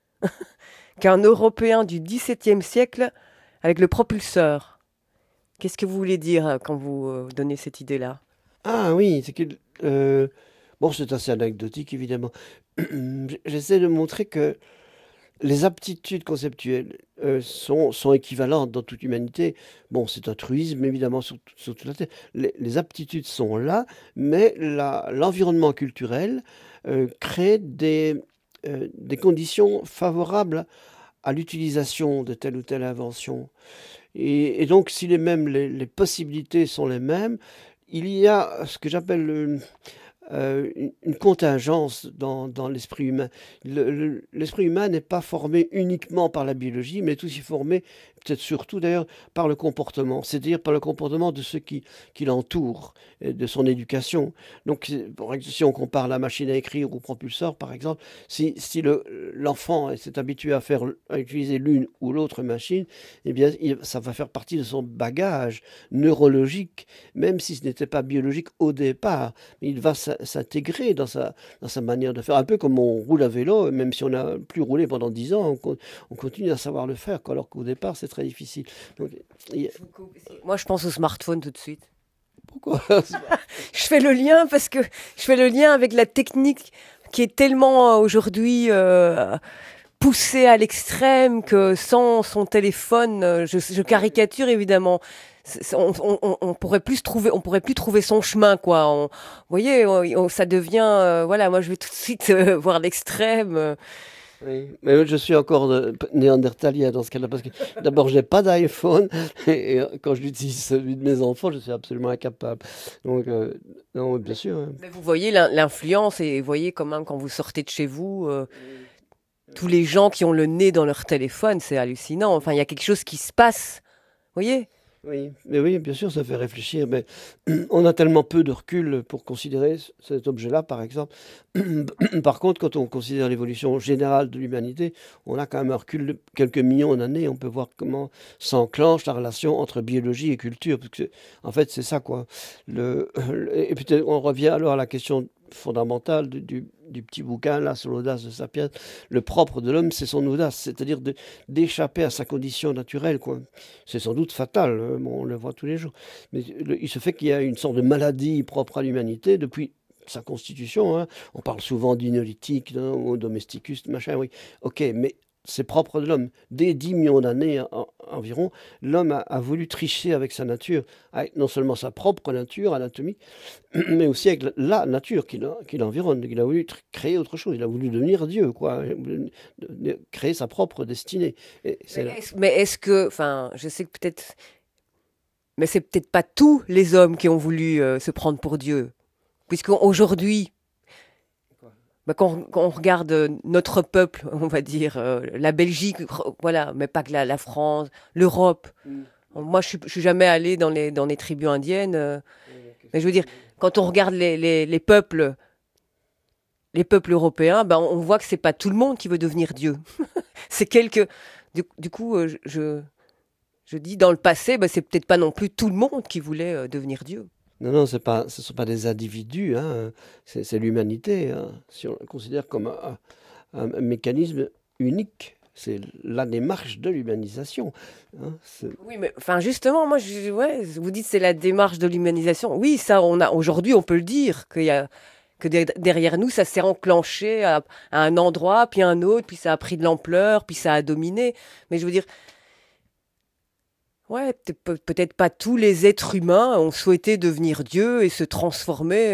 qu'un Européen du XVIIe siècle avec le propulseur. Qu'est-ce que vous voulez dire quand vous donnez cette idée-là? Ah oui, c'est que... bon, c'est assez anecdotique, évidemment. J'essaie de montrer que les aptitudes conceptuelles sont équivalentes dans toute humanité. Bon, c'est un truisme, évidemment, sur toute la Terre. Les aptitudes sont là, mais l'environnement culturel crée des conditions favorables à l'utilisation de telle ou telle invention. Et donc, si les possibilités sont les mêmes, il y a ce que j'appelle une contingence dans l'esprit humain. L'esprit humain n'est pas formé uniquement par la biologie, mais est aussi formé, peut-être surtout d'ailleurs, par le comportement, c'est-à-dire par le comportement de ceux qui l'entourent, et de son éducation. Donc, si on compare la machine à écrire au propulseur, par exemple, si l'enfant s'est habitué à utiliser l'une ou l'autre machine, eh bien, ça va faire partie de son bagage neurologique, même si ce n'était pas biologique au départ. Il va s'intégrer dans sa manière de faire. Un peu comme on roule à vélo, même si on n'a plus roulé pendant 10 ans, on continue à savoir le faire, quoi, alors qu'au départ, c'est très difficile. Donc, Moi, je pense au smartphone tout de suite. pourquoi? Je fais le lien parce que je fais le lien avec la technique qui est tellement aujourd'hui poussée à l'extrême que sans son téléphone, je caricature évidemment. On pourrait plus trouver, on pourrait plus trouver son chemin, quoi. Vous voyez, ça devient, voilà. Moi, je vais tout de suite voir l'extrême. Oui, mais je suis encore néandertalien dans ce cas-là, parce que d'abord, j'ai pas d'iPhone, et quand je l'utilise celui de mes enfants, je suis absolument incapable. Donc, non, bien sûr. Hein. Mais vous voyez l'influence et vous voyez quand même quand vous sortez de chez vous, tous les gens qui ont le nez dans leur téléphone, c'est hallucinant. Enfin, il y a quelque chose qui se passe. Vous voyez? Oui, mais oui, bien sûr, ça fait réfléchir, mais on a tellement peu de recul pour considérer cet objet-là, par exemple. Par contre, quand on considère l'évolution générale de l'humanité, on a quand même un recul de quelques millions d'années. On peut voir comment s'enclenche la relation entre biologie et culture, parce que, en fait, c'est ça, quoi. Et peut-être on revient alors à la question fondamentale du petit bouquin, là, sur l'audace de Sapiens. Le propre de l'homme, c'est son audace, c'est-à-dire d'échapper à sa condition naturelle, quoi. C'est sans doute fatal, bon, on le voit tous les jours. Mais il se fait qu'il y a une sorte de maladie propre à l'humanité depuis sa constitution, hein. On parle souvent du néolithique, hein, ou domesticus, machin, oui. Ok, mais c'est propre de l'homme. Dès 10 millions d'années environ, l'homme a voulu tricher avec sa nature, avec non seulement sa propre nature anatomique, mais aussi avec la nature qui l'environne. Il a voulu créer autre chose, il a voulu devenir Dieu, quoi. Il a voulu créer sa propre destinée. Et Mais c'est là. est-ce que, enfin, je sais que peut-être, mais c'est peut-être pas tous les hommes qui ont voulu se prendre pour Dieu. Puisqu'aujourd'hui, bah, quand on regarde notre peuple, on va dire, la Belgique, voilà, mais pas que la France, l'Europe. Moi, je suis jamais allé dans les tribus indiennes. Mais je veux dire, quand on regarde les peuples européens, ben, on voit que c'est pas tout le monde qui veut devenir Dieu. C'est quelques. Du coup, je dis, dans le passé, ben, c'est peut-être pas non plus tout le monde qui voulait devenir Dieu. Non, non, ce ne sont pas des individus, hein, c'est l'humanité, hein. Si on le considère comme un mécanisme unique, c'est la démarche de l'humanisation, hein. Oui, mais enfin justement, moi, ouais, vous dites c'est la démarche de l'humanisation. Oui, ça, on a aujourd'hui, on peut le dire que derrière nous, ça s'est enclenché à un endroit, puis à un autre, puis ça a pris de l'ampleur, puis ça a dominé. Mais je veux dire, ouais, peut-être pas tous les êtres humains ont souhaité devenir Dieu et se transformer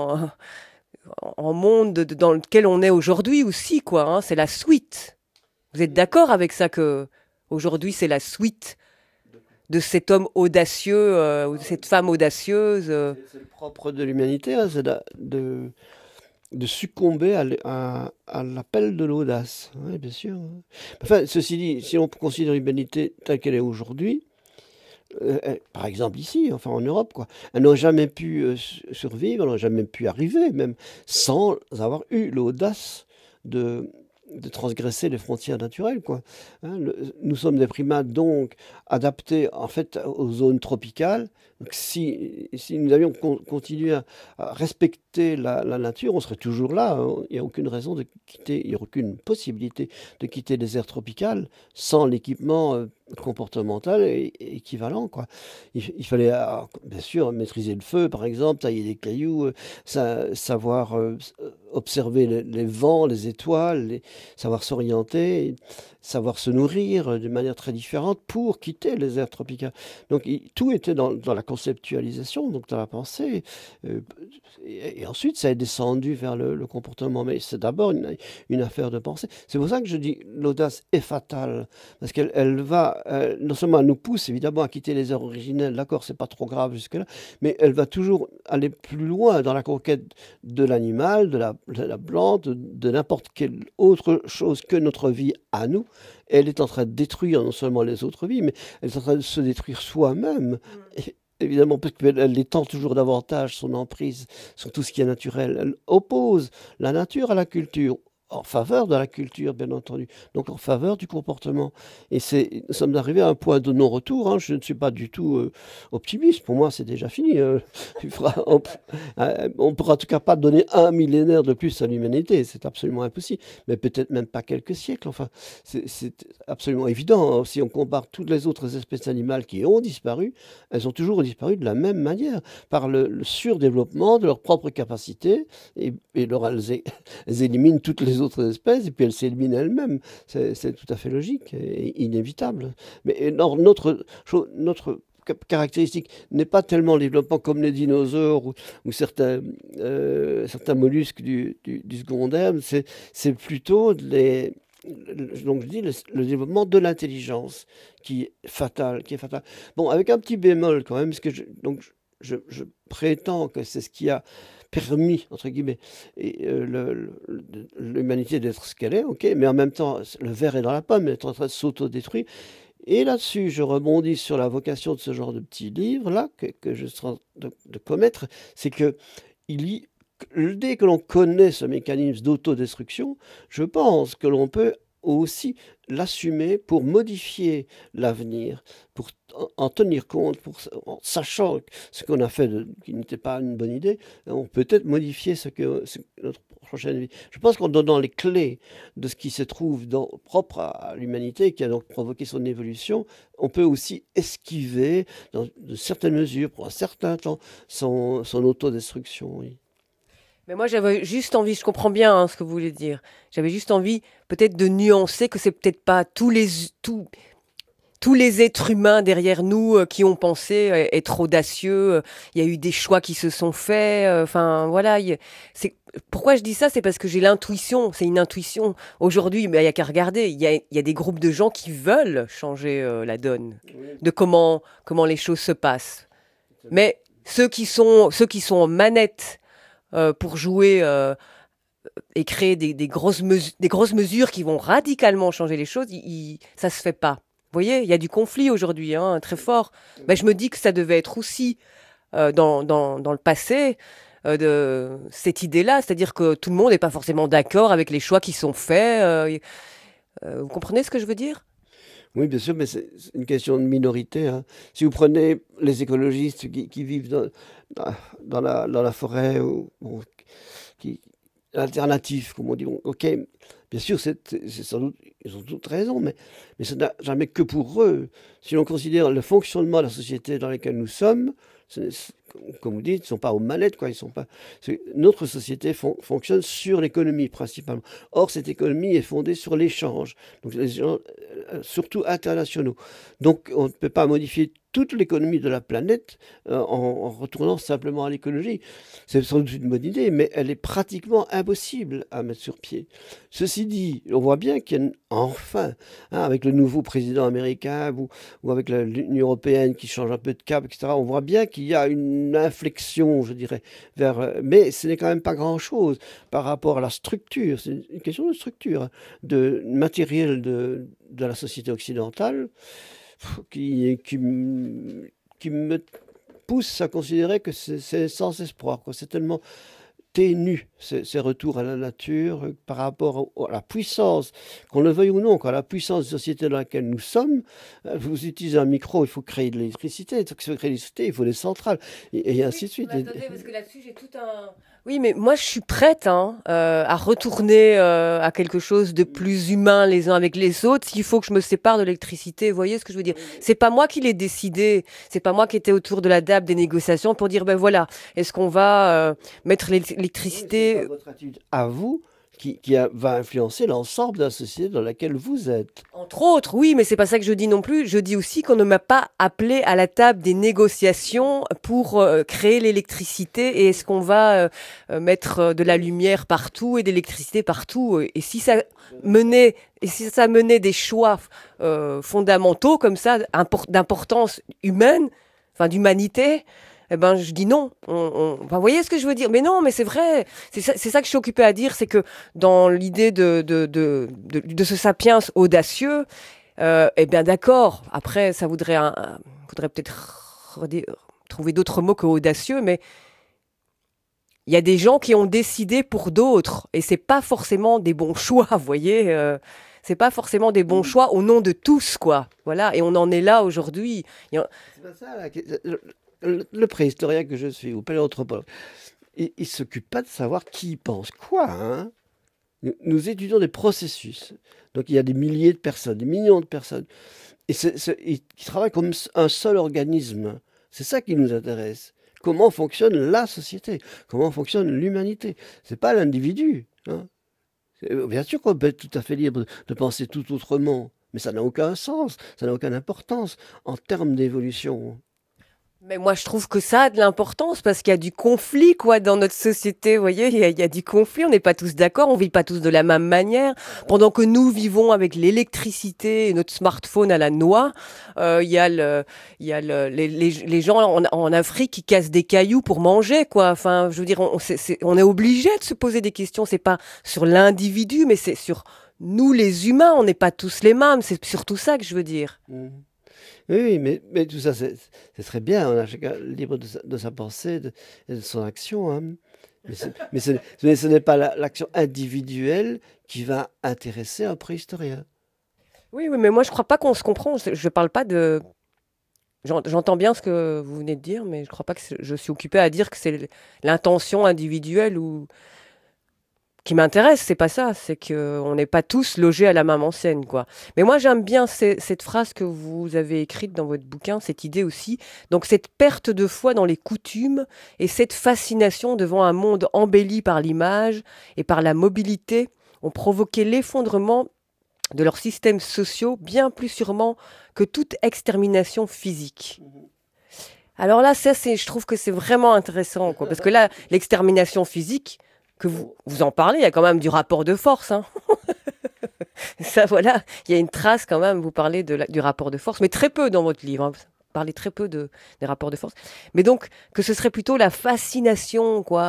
en monde dans lequel on est aujourd'hui aussi, quoi, hein. C'est la suite. Vous êtes d'accord avec ça que aujourd'hui c'est la suite de cet homme audacieux ou de cette femme audacieuse. C'est le propre de l'humanité, hein, c'est de succomber à l'appel de l'audace. Oui, bien sûr, hein. Enfin, ceci dit, si on considère l'humanité telle qu'elle est aujourd'hui, par exemple ici, enfin en Europe, quoi, elles n'ont jamais pu survivre, elles n'ont jamais pu arriver, même sans avoir eu l'audace de, de transgresser les frontières naturelles, quoi. Hein, nous sommes des primates donc adaptés en fait aux zones tropicales. Donc, si nous avions continué à respecter la nature, on serait toujours là, hein. Il n'y a aucune raison de quitter, il n'y a aucune possibilité de quitter les aires tropicales sans l'équipement comportemental et équivalent, quoi. Il fallait bien sûr maîtriser le feu, par exemple, tailler des cailloux, savoir observer les vents, les étoiles, savoir s'orienter, savoir se nourrir de manière très différente pour quitter les aires tropicales. Donc tout était dans la conceptualisation, donc dans la pensée. euh, et ensuite, ça est descendu vers le comportement. Mais c'est d'abord une affaire de pensée. C'est pour ça que je dis l'audace est fatale. Parce qu'elle va, non seulement elle nous pousse évidemment à quitter les aires originelles, d'accord, c'est pas trop grave jusque-là, mais elle va toujours aller plus loin dans la conquête de l'animal, de la plante, de n'importe quelle autre chose que notre vie à nous. Elle est en train de détruire non seulement les autres vies, mais elle est en train de se détruire soi-même. Et évidemment, parce qu'elle étend toujours davantage son emprise sur tout ce qui est naturel. Elle oppose la nature à la culture, en faveur de la culture, bien entendu, donc en faveur du comportement. Et nous sommes arrivés à un point de non-retour, hein. Je ne suis pas du tout optimiste. Pour moi, c'est déjà fini. On pourra en tout cas pas donner un millénaire de plus à l'humanité. C'est absolument impossible. Mais peut-être même pas quelques siècles. Enfin, c'est absolument évident, hein. Si on compare toutes les autres espèces animales qui ont disparu, elles ont toujours disparu de la même manière, par le surdéveloppement de leurs propres capacités. Elles éliminent toutes les autres espèces et puis elles s'éliminent elles-mêmes. C'est tout à fait logique et inévitable. Mais non, notre caractéristique n'est pas tellement le développement comme les dinosaures ou certains mollusques du secondaire, c'est plutôt donc je dis le développement de l'intelligence qui est fatal, qui est fatal. Bon, avec un petit bémol quand même, parce que je prétends que c'est ce qui a permis, entre guillemets, l'humanité d'être ce qu'elle est, ok, mais en même temps, le ver est dans la pomme, elle est en train de s'autodétruire. Et là-dessus, je rebondis sur la vocation de ce genre de petit livre-là que je suis en train de commettre, c'est que dès que l'on connaît ce mécanisme d'autodestruction, je pense que l'on peut aussi l'assumer pour modifier l'avenir, pour en tenir compte, en sachant que ce qu'on a fait qui n'était pas une bonne idée, on peut peut-être modifier notre prochaine vie. Je pense qu'en donnant les clés de ce qui se trouve propre à l'humanité, qui a donc provoqué son évolution, on peut aussi esquiver, de certaines mesures, pour un certain temps, son autodestruction. Oui. Mais moi, j'avais juste envie, je comprends bien ce que vous voulez dire. J'avais juste envie peut-être de nuancer que c'est peut-être pas tous les êtres humains derrière nous qui ont pensé être audacieux. Il y a eu des choix qui se sont faits. Enfin, voilà. Pourquoi je dis ça? C'est parce que j'ai l'intuition. C'est une intuition. Aujourd'hui, il n'y a qu'à regarder. Il y a des groupes de gens qui veulent changer la donne de comment les choses se passent. Mais ceux qui sont en manette pour jouer et créer des grosses mesures qui vont radicalement changer les choses, ça se fait pas. Vous voyez, il y a du conflit aujourd'hui, très fort. Ben, je me dis que ça devait être aussi dans le passé de cette idée-là, c'est-à-dire que tout le monde n'est pas forcément d'accord avec les choix qui sont faits. Vous comprenez ce que je veux dire? Oui, bien sûr, mais c'est une question de minorité. Hein. Si vous prenez les écologistes qui vivent dans la forêt, qui alternatifs, comme on dit, ok, bien sûr, c'est sans doute, ils ont toutes raison, mais ça n'a jamais que pour eux. Si l'on considère le fonctionnement de la société dans laquelle nous sommes, comme vous dites, ils ne sont pas aux manettes, quoi. Notre société fonctionne sur l'économie principalement. Or, cette économie est fondée sur l'échange, donc les gens, surtout internationaux. Donc, on ne peut pas modifier toute l'économie de la planète en retournant simplement à l'écologie. C'est sans doute une bonne idée, mais elle est pratiquement impossible à mettre sur pied. Ceci dit, on voit bien qu'il y a enfin, avec le nouveau président américain ou avec l'Union européenne qui change un peu de cap, etc., on voit bien qu'il y a une inflexion, je dirais, mais ce n'est quand même pas grand-chose par rapport à la structure. C'est une question de structure, de matériel de la société occidentale qui me pousse à considérer que c'est sans espoir, quoi. C'est tellement ténu, ces retours à la nature par rapport à la puissance, qu'on le veuille ou non, à la puissance de société dans laquelle nous sommes. Vous utilisez un micro, il faut créer de l'électricité. Donc, il faut créer de l'électricité, il faut des centrales, et ainsi de suite. Mais attendez, parce que là-dessus, j'ai tout un... Oui, mais moi, je suis prête à retourner à quelque chose de plus humain les uns avec les autres. S'il faut que je me sépare de l'électricité, vous voyez ce que je veux dire? C'est pas moi qui l'ai décidé. C'est pas moi qui étais autour de la table des négociations pour dire, ben voilà, est-ce qu'on va mettre l'électricité... C'est pas votre attitude à vous va influencer l'ensemble de la société dans laquelle vous êtes. Entre autres, oui, mais c'est pas ça que je dis non plus. Je dis aussi qu'on ne m'a pas appelé à la table des négociations pour créer l'électricité et est-ce qu'on va mettre de la lumière partout et de l'électricité partout. Et si ça menait des choix fondamentaux comme ça, d'importance humaine, enfin d'humanité, eh ben, je dis non. Vous voyez ce que je veux dire? Mais non, mais c'est vrai. C'est ça que je suis occupée à dire, c'est que dans l'idée de ce sapiens audacieux, eh bien d'accord. Après, ça faudrait peut-être trouver d'autres mots que audacieux, mais il y a des gens qui ont décidé pour d'autres, et c'est pas forcément des bons choix, vous voyez. C'est pas forcément des bons choix au nom de tous, quoi. Voilà, et on en est là aujourd'hui. C'est pas ça, là. Le préhistorien que je suis, ou paléanthropologue, il ne s'occupe pas de savoir qui pense quoi. Hein. Nous étudions des processus. Donc il y a des milliers de personnes, des millions de personnes. Et ils travaillent comme un seul organisme. C'est ça qui nous intéresse. Comment fonctionne la société? Comment fonctionne l'humanité? Ce n'est pas l'individu. Hein. Bien sûr qu'on peut être tout à fait libre de penser tout autrement, mais ça n'a aucun sens, ça n'a aucune importance en termes d'évolution. Mais moi, je trouve que ça a de l'importance parce qu'il y a du conflit, quoi, dans notre société. Vous voyez, il y a du conflit. On n'est pas tous d'accord. On vit pas tous de la même manière. Pendant que nous vivons avec l'électricité et notre smartphone à la noix, il y a les gens en Afrique qui cassent des cailloux pour manger, quoi. Enfin, je veux dire, on est obligé de se poser des questions. C'est pas sur l'individu, mais c'est sur nous les humains, on n'est pas tous les mêmes, c'est surtout ça que je veux dire. Mhm. Oui, mais tout ça, c'est très bien. On a chacun libre de sa pensée et de son action, hein. Mais ce n'est pas l'action individuelle qui va intéresser un préhistorien. Oui, oui, mais moi je crois pas qu'on se comprend, je parle pas de... J'entends bien ce que vous venez de dire, mais je crois pas que je suis occupée à dire que c'est l'intention individuelle ou qui m'intéresse, c'est pas ça, c'est qu'on n'est pas tous logés à la même enseigne, quoi. Mais moi, j'aime bien cette phrase que vous avez écrite dans votre bouquin, cette idée aussi. Donc, cette perte de foi dans les coutumes et cette fascination devant un monde embelli par l'image et par la mobilité ont provoqué l'effondrement de leurs systèmes sociaux bien plus sûrement que toute extermination physique. Alors là, je trouve que c'est vraiment intéressant, quoi, parce que là, l'extermination physique, que vous en parlez, il y a quand même du rapport de force, hein. Ça, voilà, il y a une trace quand même, vous parlez du rapport de force, mais très peu dans votre livre, hein. Vous parlez très peu des rapports de force. Mais donc, que ce serait plutôt la fascination, quoi,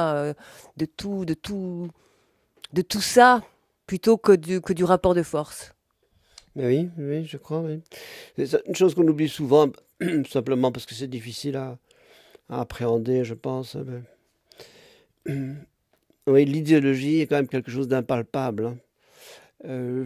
de tout ça, plutôt que du rapport de force. Mais oui, oui, je crois, oui. C'est une chose qu'on oublie souvent, simplement parce que c'est difficile à appréhender, je pense. Oui, l'idéologie est quand même quelque chose d'impalpable, hein. Euh,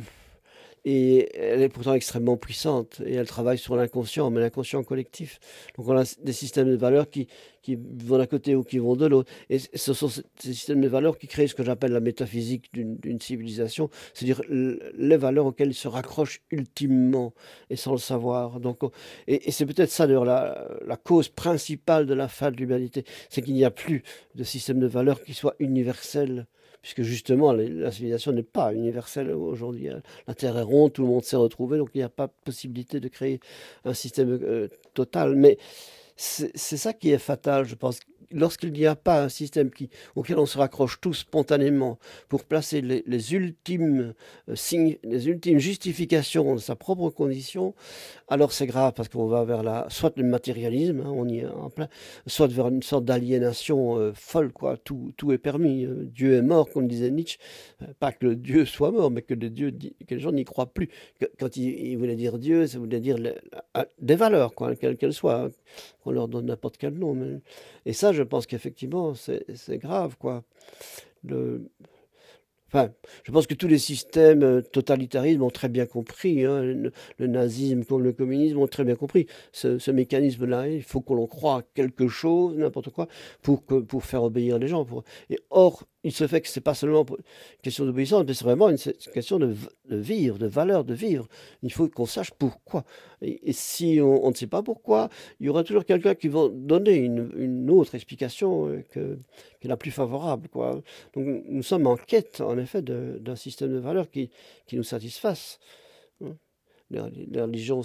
Et elle est pourtant extrêmement puissante et elle travaille sur l'inconscient, mais l'inconscient collectif. Donc on a des systèmes de valeurs qui vont d'un côté ou qui vont de l'autre. Et ce sont ces systèmes de valeurs qui créent ce que j'appelle la métaphysique d'une civilisation, c'est-à-dire les valeurs auxquelles ils se raccrochent ultimement et sans le savoir. Donc, et c'est peut-être ça d'ailleurs la cause principale de la fin de l'humanité, c'est qu'il n'y a plus de système de valeurs qui soit universel. Puisque justement, la civilisation n'est pas universelle aujourd'hui. La Terre est ronde, tout le monde s'est retrouvé, donc il n'y a pas possibilité de créer un système total. Mais c'est ça qui est fatal, je pense. Lorsqu'il n'y a pas un système auquel on se raccroche tous spontanément pour placer les ultimes signes, les ultimes justifications de sa propre condition, alors c'est grave parce qu'on va vers soit le matérialisme, hein, on y est en plein, soit vers une sorte d'aliénation folle, quoi. Tout est permis. Dieu est mort, comme disait Nietzsche. Pas que le Dieu soit mort, mais que les gens n'y croient plus. Quand il voulait dire Dieu, ça voulait dire des valeurs, quoi, quelles qu'elles soient, hein. On leur donne n'importe quel nom. Et ça, je pense qu'effectivement, c'est grave, quoi. Le... Enfin, je pense que tous les systèmes totalitaristes ont très bien compris, hein, le nazisme comme le communisme ont très bien compris ce mécanisme-là. Il faut qu'on en croie à quelque chose, n'importe quoi, pour faire obéir les gens. Et or, il se fait que c'est pas seulement une question d'obéissance, mais c'est vraiment une question de vivre, de valeur de vivre. Il faut qu'on sache pourquoi. Et si on ne sait pas pourquoi, il y aura toujours quelqu'un qui va donner une autre explication qui est la plus favorable, quoi. Donc nous sommes en quête, en effet, d'un système de valeurs qui nous satisfasse, hein. Les religions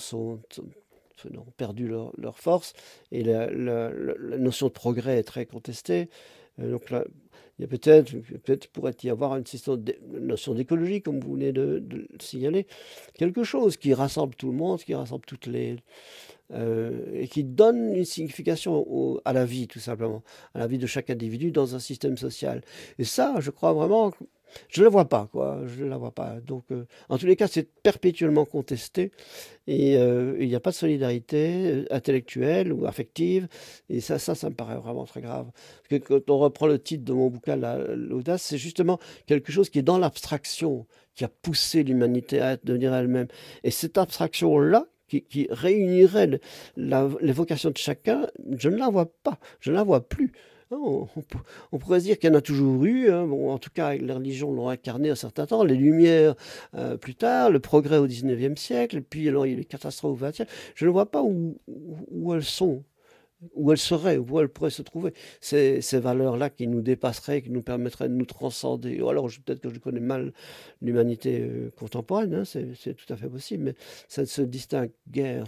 ont perdu leur force et la notion de progrès est très contestée. Donc là, il y a peut-être pourrait y avoir une notion d'écologie, comme vous venez de le signaler, quelque chose qui rassemble tout le monde, qui rassemble et qui donne une signification à la vie, tout simplement, à la vie de chaque individu dans un système social. Et ça, je crois vraiment, je ne la vois pas, quoi. Je ne la vois pas. Donc, en tous les cas, c'est perpétuellement contesté et il n'y a pas de solidarité intellectuelle ou affective. Et ça me paraît vraiment très grave. Parce que quand on reprend le titre de mon bouquin, l'audace, c'est justement quelque chose qui est dans l'abstraction, qui a poussé l'humanité à devenir elle-même. Et cette abstraction-là, qui réunirait les vocations de chacun, je ne la vois pas, je ne la vois plus. On pourrait se dire qu'il y en a toujours eu, hein. Bon, en tout cas, les religions l'ont incarné un certain temps, les Lumières plus tard, le progrès au 19e siècle, et puis alors, il y a les catastrophes au 20e siècle. Je ne vois pas où elles sont, où elles seraient, où elles pourraient se trouver. Ces valeurs-là qui nous dépasseraient, qui nous permettraient de nous transcender. Ou alors, peut-être que je connais mal l'humanité contemporaine, hein, c'est tout à fait possible, mais ça ne se distingue guère.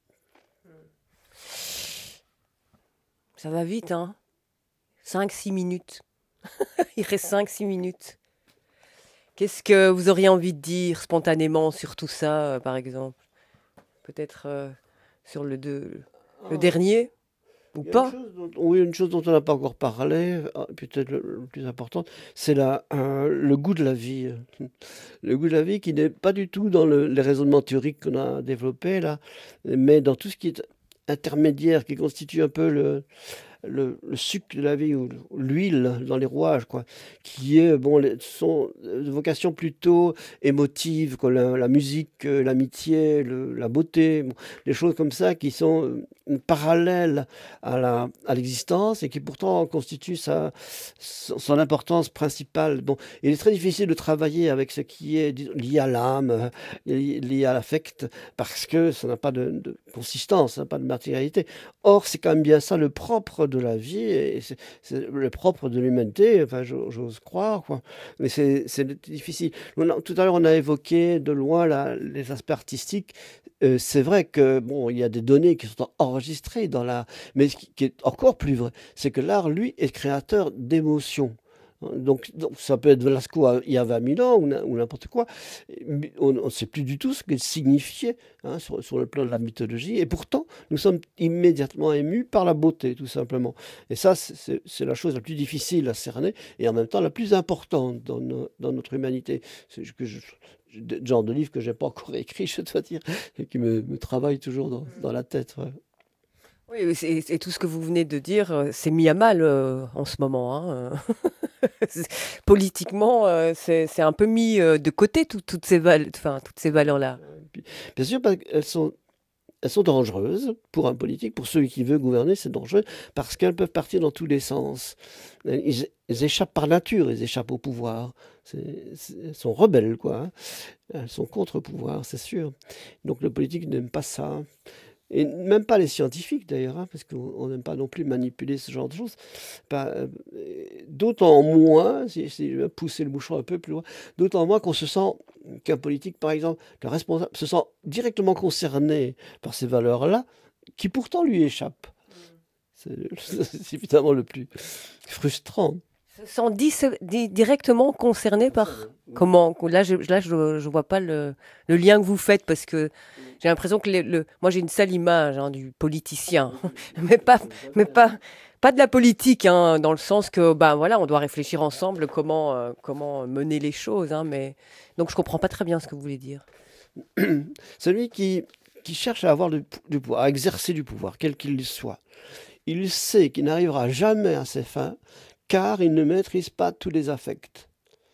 Ça va vite, hein. 5-6 minutes. Il reste 5-6 minutes. Qu'est-ce que vous auriez envie de dire spontanément sur tout ça, par exemple? Peut-être sur le dernier? ou Il y a pas? oui, une chose dont on n'a pas encore parlé, peut-être le plus important, c'est le goût de la vie. Le goût de la vie qui n'est pas du tout dans les raisonnements théoriques qu'on a développés là, mais dans tout ce qui est intermédiaire, qui constitue un peu le sucre de la vie ou l'huile dans les rouages, quoi, qui est, bon, sont de vocation plutôt émotive, quoi, la musique, l'amitié, la beauté, bon, des choses comme ça qui sont parallèles à l'existence et qui pourtant constituent son importance principale. Bon, il est très difficile de travailler avec ce qui est lié à l'âme, lié à l'affect, parce que ça n'a pas de consistance, ça n'a pas de matérialité. Or, c'est quand même bien ça le propre de la vie et c'est le propre de l'humanité, enfin, j'ose croire, quoi. Mais c'est difficile. Tout à l'heure, on a évoqué de loin les aspects artistiques. C'est vrai que bon, il y a des données qui sont enregistrées mais ce qui est encore plus vrai, c'est que l'art, lui, est créateur d'émotions. Donc, ça peut être Velasco il y a 20 000 ans ou n'importe quoi. On ne sait plus du tout ce qu'il signifiait, hein, sur le plan de la mythologie. Et pourtant, nous sommes immédiatement émus par la beauté, tout simplement. Et ça, c'est la chose la plus difficile à cerner et en même temps la plus importante dans notre humanité. C'est le genre de livre que je n'ai pas encore écrit, je dois dire, et qui me travaille toujours dans la tête. Ouais. Oui, et tout ce que vous venez de dire, c'est mis à mal en ce moment, hein. Politiquement, c'est un peu mis de côté toutes toutes ces valeurs-là. Puis, bien sûr, parce qu'elles sont dangereuses pour un politique, pour celui qui veut gouverner, c'est dangereux parce qu'elles peuvent partir dans tous les sens. Elles échappent par nature, elles échappent au pouvoir. Elles sont rebelles, quoi, hein. Elles sont contre-pouvoir, c'est sûr. Donc le politique n'aime pas ça. Et même pas les scientifiques d'ailleurs, hein, parce qu'on n'aime pas non plus manipuler ce genre de choses. D'autant moins, si je vais pousser le bouchon un peu plus loin, d'autant moins qu'on se sent, qu'un politique par exemple, qu'un responsable se sent directement concerné par ces valeurs-là, qui pourtant lui échappent. C'est évidemment le plus frustrant. Se sent directement concerné par comment? Là, je vois pas le lien que vous faites parce que j'ai l'impression que moi j'ai une sale image, hein, du politicien, mais pas de la politique, hein, dans le sens que ben voilà, on doit réfléchir ensemble comment mener les choses, hein, mais donc je comprends pas très bien ce que vous voulez dire. Celui qui cherche à avoir du pouvoir, à exercer du pouvoir, quel qu'il soit, il sait qu'il n'arrivera jamais à ses fins car il ne maîtrise pas tous les affects.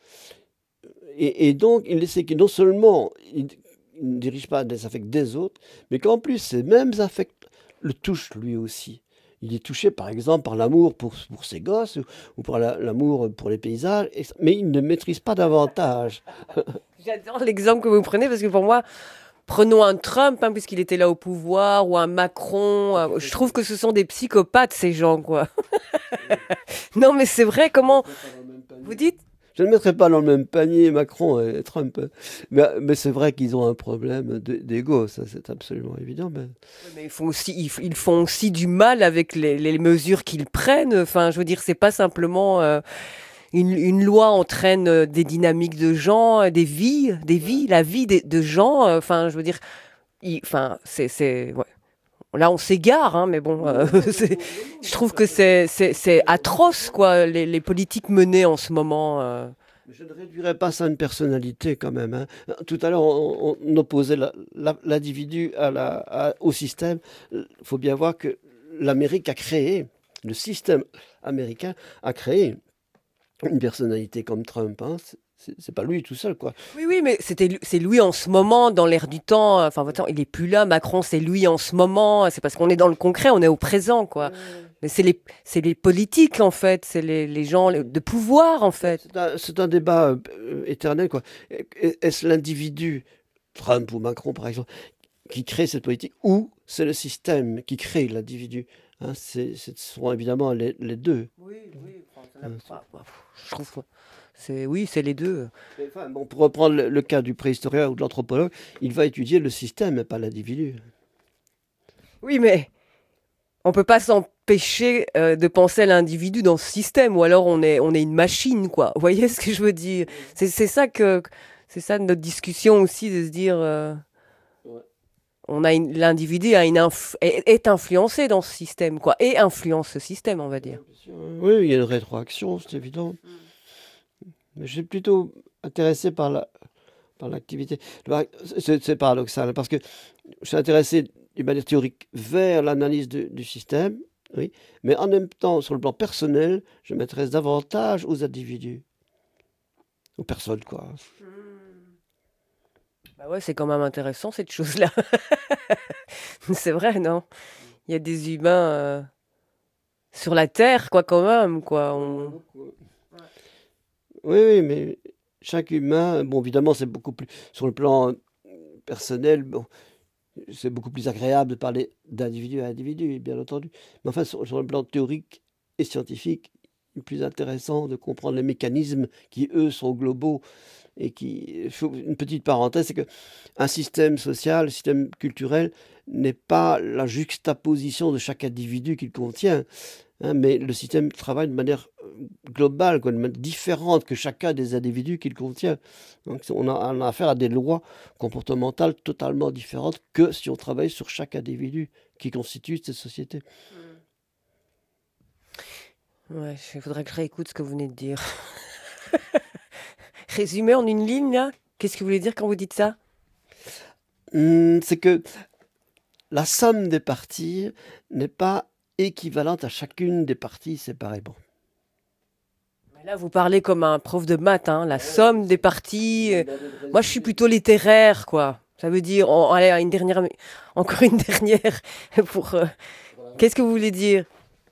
Et donc, il sait que non seulement il ne dirige pas les affects des autres, mais qu'en plus, ces mêmes affects le touchent lui aussi. Il est touché, par exemple, par l'amour pour ses gosses ou par l'amour pour les paysages, mais il ne maîtrise pas davantage. J'adore l'exemple que vous prenez parce que pour moi, prenons un Trump, hein, puisqu'il était là au pouvoir, ou un Macron. Je trouve que ce sont des psychopathes, ces gens, quoi. Non, mais c'est vrai, comment vous dites? Je ne mettrai pas dans le même panier Macron et Trump. Mais c'est vrai qu'ils ont un problème d'ego, ça c'est absolument évident. Mais ils font aussi du mal avec les mesures qu'ils prennent. Enfin, je veux dire, c'est pas simplement une loi entraîne des dynamiques de gens, des vies, la vie de gens. Enfin, je veux dire, ouais. Là, on s'égare, hein, mais bon, je trouve que c'est atroce, quoi, les politiques menées en ce moment. Je ne réduirais pas ça à une personnalité quand même, hein. Tout à l'heure, on opposait l'individu au système. Il faut bien voir que l'Amérique a créé, le système américain a créé une personnalité comme Trump, hein. C'est pas lui tout seul, quoi. Oui, mais c'est lui en ce moment, dans l'air du temps. Enfin, il est plus là. Macron, c'est lui en ce moment. C'est parce qu'on est dans le concret, on est au présent, quoi. Mais c'est les politiques, en fait. C'est les gens de pouvoir, en fait. C'est un débat éternel, quoi. Est-ce l'individu, Trump ou Macron, par exemple, qui crée cette politique, ou c'est le système qui crée l'individu, hein, ce seront évidemment les deux. Oui. Je trouve... c'est les deux. Enfin, bon, pour reprendre le cas du préhistorien ou de l'anthropologue, il va étudier le système et pas l'individu. Oui, mais on peut pas s'empêcher de penser à l'individu dans ce système, ou alors on est une machine, quoi. Vous voyez ce que je veux dire? C'est ça notre discussion aussi, de se dire... Ouais. L'individu est influencé dans ce système, quoi, et influence ce système, on va dire. Oui, il y a une rétroaction, c'est évident. Mais je suis plutôt intéressé par l'activité. C'est paradoxal, hein, parce que je suis intéressé d'une manière théorique vers l'analyse du système, oui, mais en même temps, sur le plan personnel, je m'intéresse davantage aux individus, aux personnes, quoi. Bah ouais, c'est quand même intéressant cette chose-là. C'est vrai, non? Il y a des humains sur la Terre, quoi, quand même, quoi. Oui, oui, mais chaque humain, bon, évidemment, c'est beaucoup plus, sur le plan personnel, bon, c'est beaucoup plus agréable de parler d'individu à individu, bien entendu. Mais enfin, sur le plan théorique et scientifique, il est plus intéressant de comprendre les mécanismes qui, eux, sont globaux et qui... Une petite parenthèse, c'est qu'un système social, un système culturel n'est pas la juxtaposition de chaque individu qu'il contient, hein, mais le système travaille de manière globale, quoi, de manière différente que chacun des individus qu'il contient. Donc on a affaire à des lois comportementales totalement différentes que si on travaille sur chaque individu qui constitue cette société. Ouais, il faudrait que je réécoute ce que vous venez de dire. Résumé en une ligne, là? Qu'est-ce que vous voulez dire quand vous dites ça? C'est que la somme des parties n'est pas équivalente à chacune des parties séparément. Mais là, vous parlez comme un prof de maths, hein, la somme des parties. Moi, je suis plutôt littéraire, quoi. Ça veut dire, allez, encore une dernière pour. Qu'est-ce que vous voulez dire?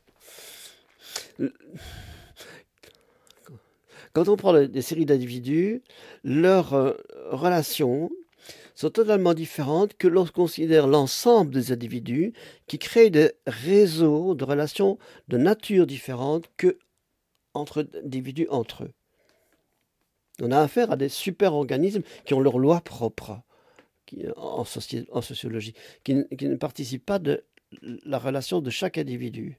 Quand on prend des séries d'individus, leurs relations sont totalement différentes que lorsqu'on considère l'ensemble des individus qui créent des réseaux de relations de nature différente que entre individus entre eux. On a affaire à des super-organismes qui ont leurs lois propres en sociologie, qui ne participent pas de la relation de chaque individu.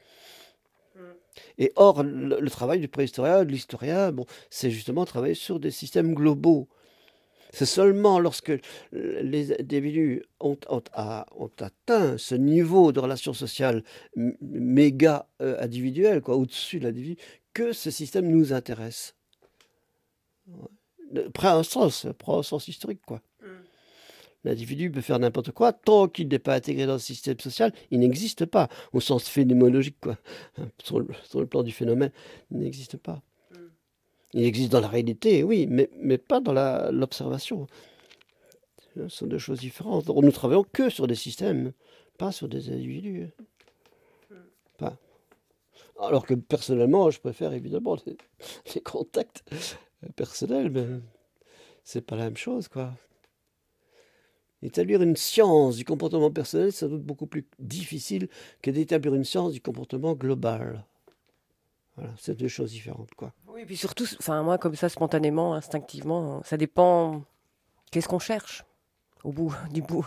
Et or, le travail du préhistorien, de l'historien, bon, c'est justement travailler sur des systèmes globaux. C'est seulement lorsque les individus ont atteint ce niveau de relation sociale méga individuel, quoi, au-dessus de l'individu, que ce système nous intéresse. Prend un sens historique, quoi. L'individu peut faire n'importe quoi, tant qu'il n'est pas intégré dans le système social, il n'existe pas, au sens phénoménologique, quoi. Sur le plan du phénomène, il n'existe pas. Il existe dans la réalité, oui, mais pas dans l'observation. Ce sont deux choses différentes. Nous travaillons que sur des systèmes, pas sur des individus. Pas. Alors que personnellement, je préfère évidemment les contacts personnels, mais c'est pas la même chose, quoi. Établir une science du comportement personnel, c'est sans doute beaucoup plus difficile que d'établir une science du comportement global. Voilà, c'est deux choses différentes, quoi. Oui, et puis surtout, enfin, moi, comme ça, spontanément, instinctivement, ça dépend. Qu'est-ce qu'on cherche au bout du bout?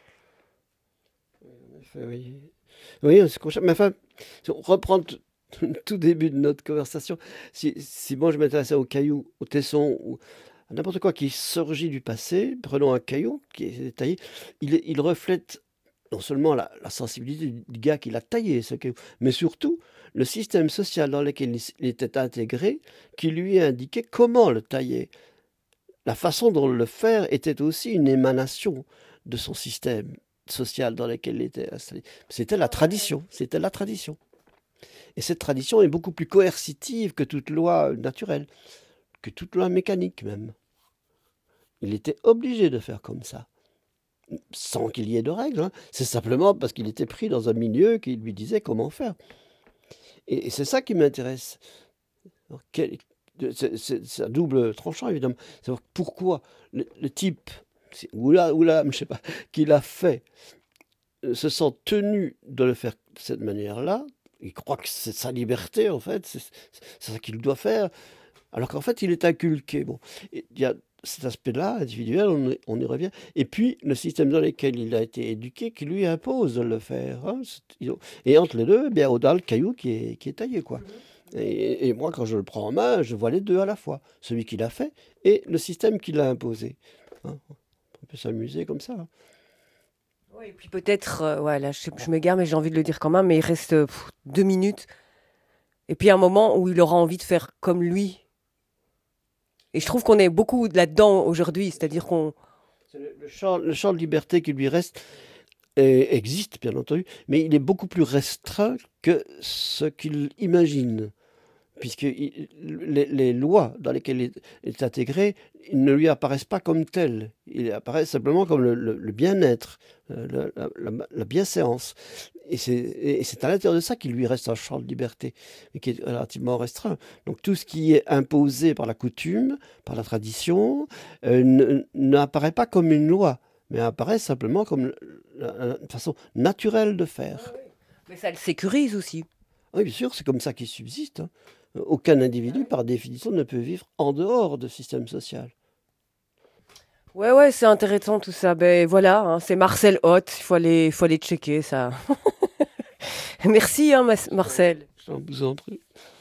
Enfin, oui, oui, c'est qu'on cherche. Mais enfin, si on reprend le tout début de notre conversation, si moi je m'intéressais aux cailloux, aux tessons, ou à n'importe quoi qui surgit du passé, prenons un caillou qui est taillé, il reflète non seulement la sensibilité du gars qui l'a taillé, ce caillou, mais surtout le système social dans lequel il était intégré, qui lui indiquait comment le tailler. La façon dont le faire était aussi une émanation de son système social dans lequel il était installé. C'était la tradition, c'était la tradition. Et cette tradition est beaucoup plus coercitive que toute loi naturelle, que toute loi mécanique même. Il était obligé de faire comme ça, sans qu'il y ait de règles, hein. C'est simplement parce qu'il était pris dans un milieu qui lui disait comment faire. Et c'est ça qui m'intéresse. C'est un double tranchant, évidemment. C'est pourquoi le type, ou l'âme, je sais pas, qui l'a fait, se sent tenu de le faire de cette manière-là. Il croit que c'est sa liberté, en fait, c'est ça qu'il doit faire, alors qu'en fait, il est inculqué. Bon, il y a cet aspect-là, individuel, on y revient. Et puis, le système dans lequel il a été éduqué, qui lui impose de le faire, hein. Et entre les deux, eh bien, on a le caillou qui est taillé, quoi. Et moi, quand je le prends en main, je vois les deux à la fois. Celui qui l'a fait et le système qui l'a imposé, hein. On peut s'amuser comme ça, hein. Ouais, et puis peut-être, ouais, là, je m'égare, mais j'ai envie de le dire quand même, mais il reste 2 minutes. Et puis un moment où il aura envie de faire comme lui. Et je trouve qu'on est beaucoup là-dedans aujourd'hui, c'est-à-dire qu'on... C'est le champ de liberté qui lui reste existe, bien entendu, mais il est beaucoup plus restreint que ce qu'il imagine, puisque les lois dans lesquelles il est intégré, ils ne lui apparaissent pas comme telles. Il apparaît simplement comme le bien-être, la bienséance. Et c'est à l'intérieur de ça qu'il lui reste un champ de liberté, mais qui est relativement restreint. Donc tout ce qui est imposé par la coutume, par la tradition, n'apparaît pas comme une loi, mais apparaît simplement comme une façon naturelle de faire. Mais ça le sécurise aussi. Oui, bien sûr, c'est comme ça qu'il subsiste, hein. Aucun individu, par définition, ne peut vivre en dehors de système social. Ouais, ouais, c'est intéressant tout ça. Ben voilà, hein, c'est Marcel Hoth, il faut aller checker ça. Merci, hein, Marcel. Je vous en prie.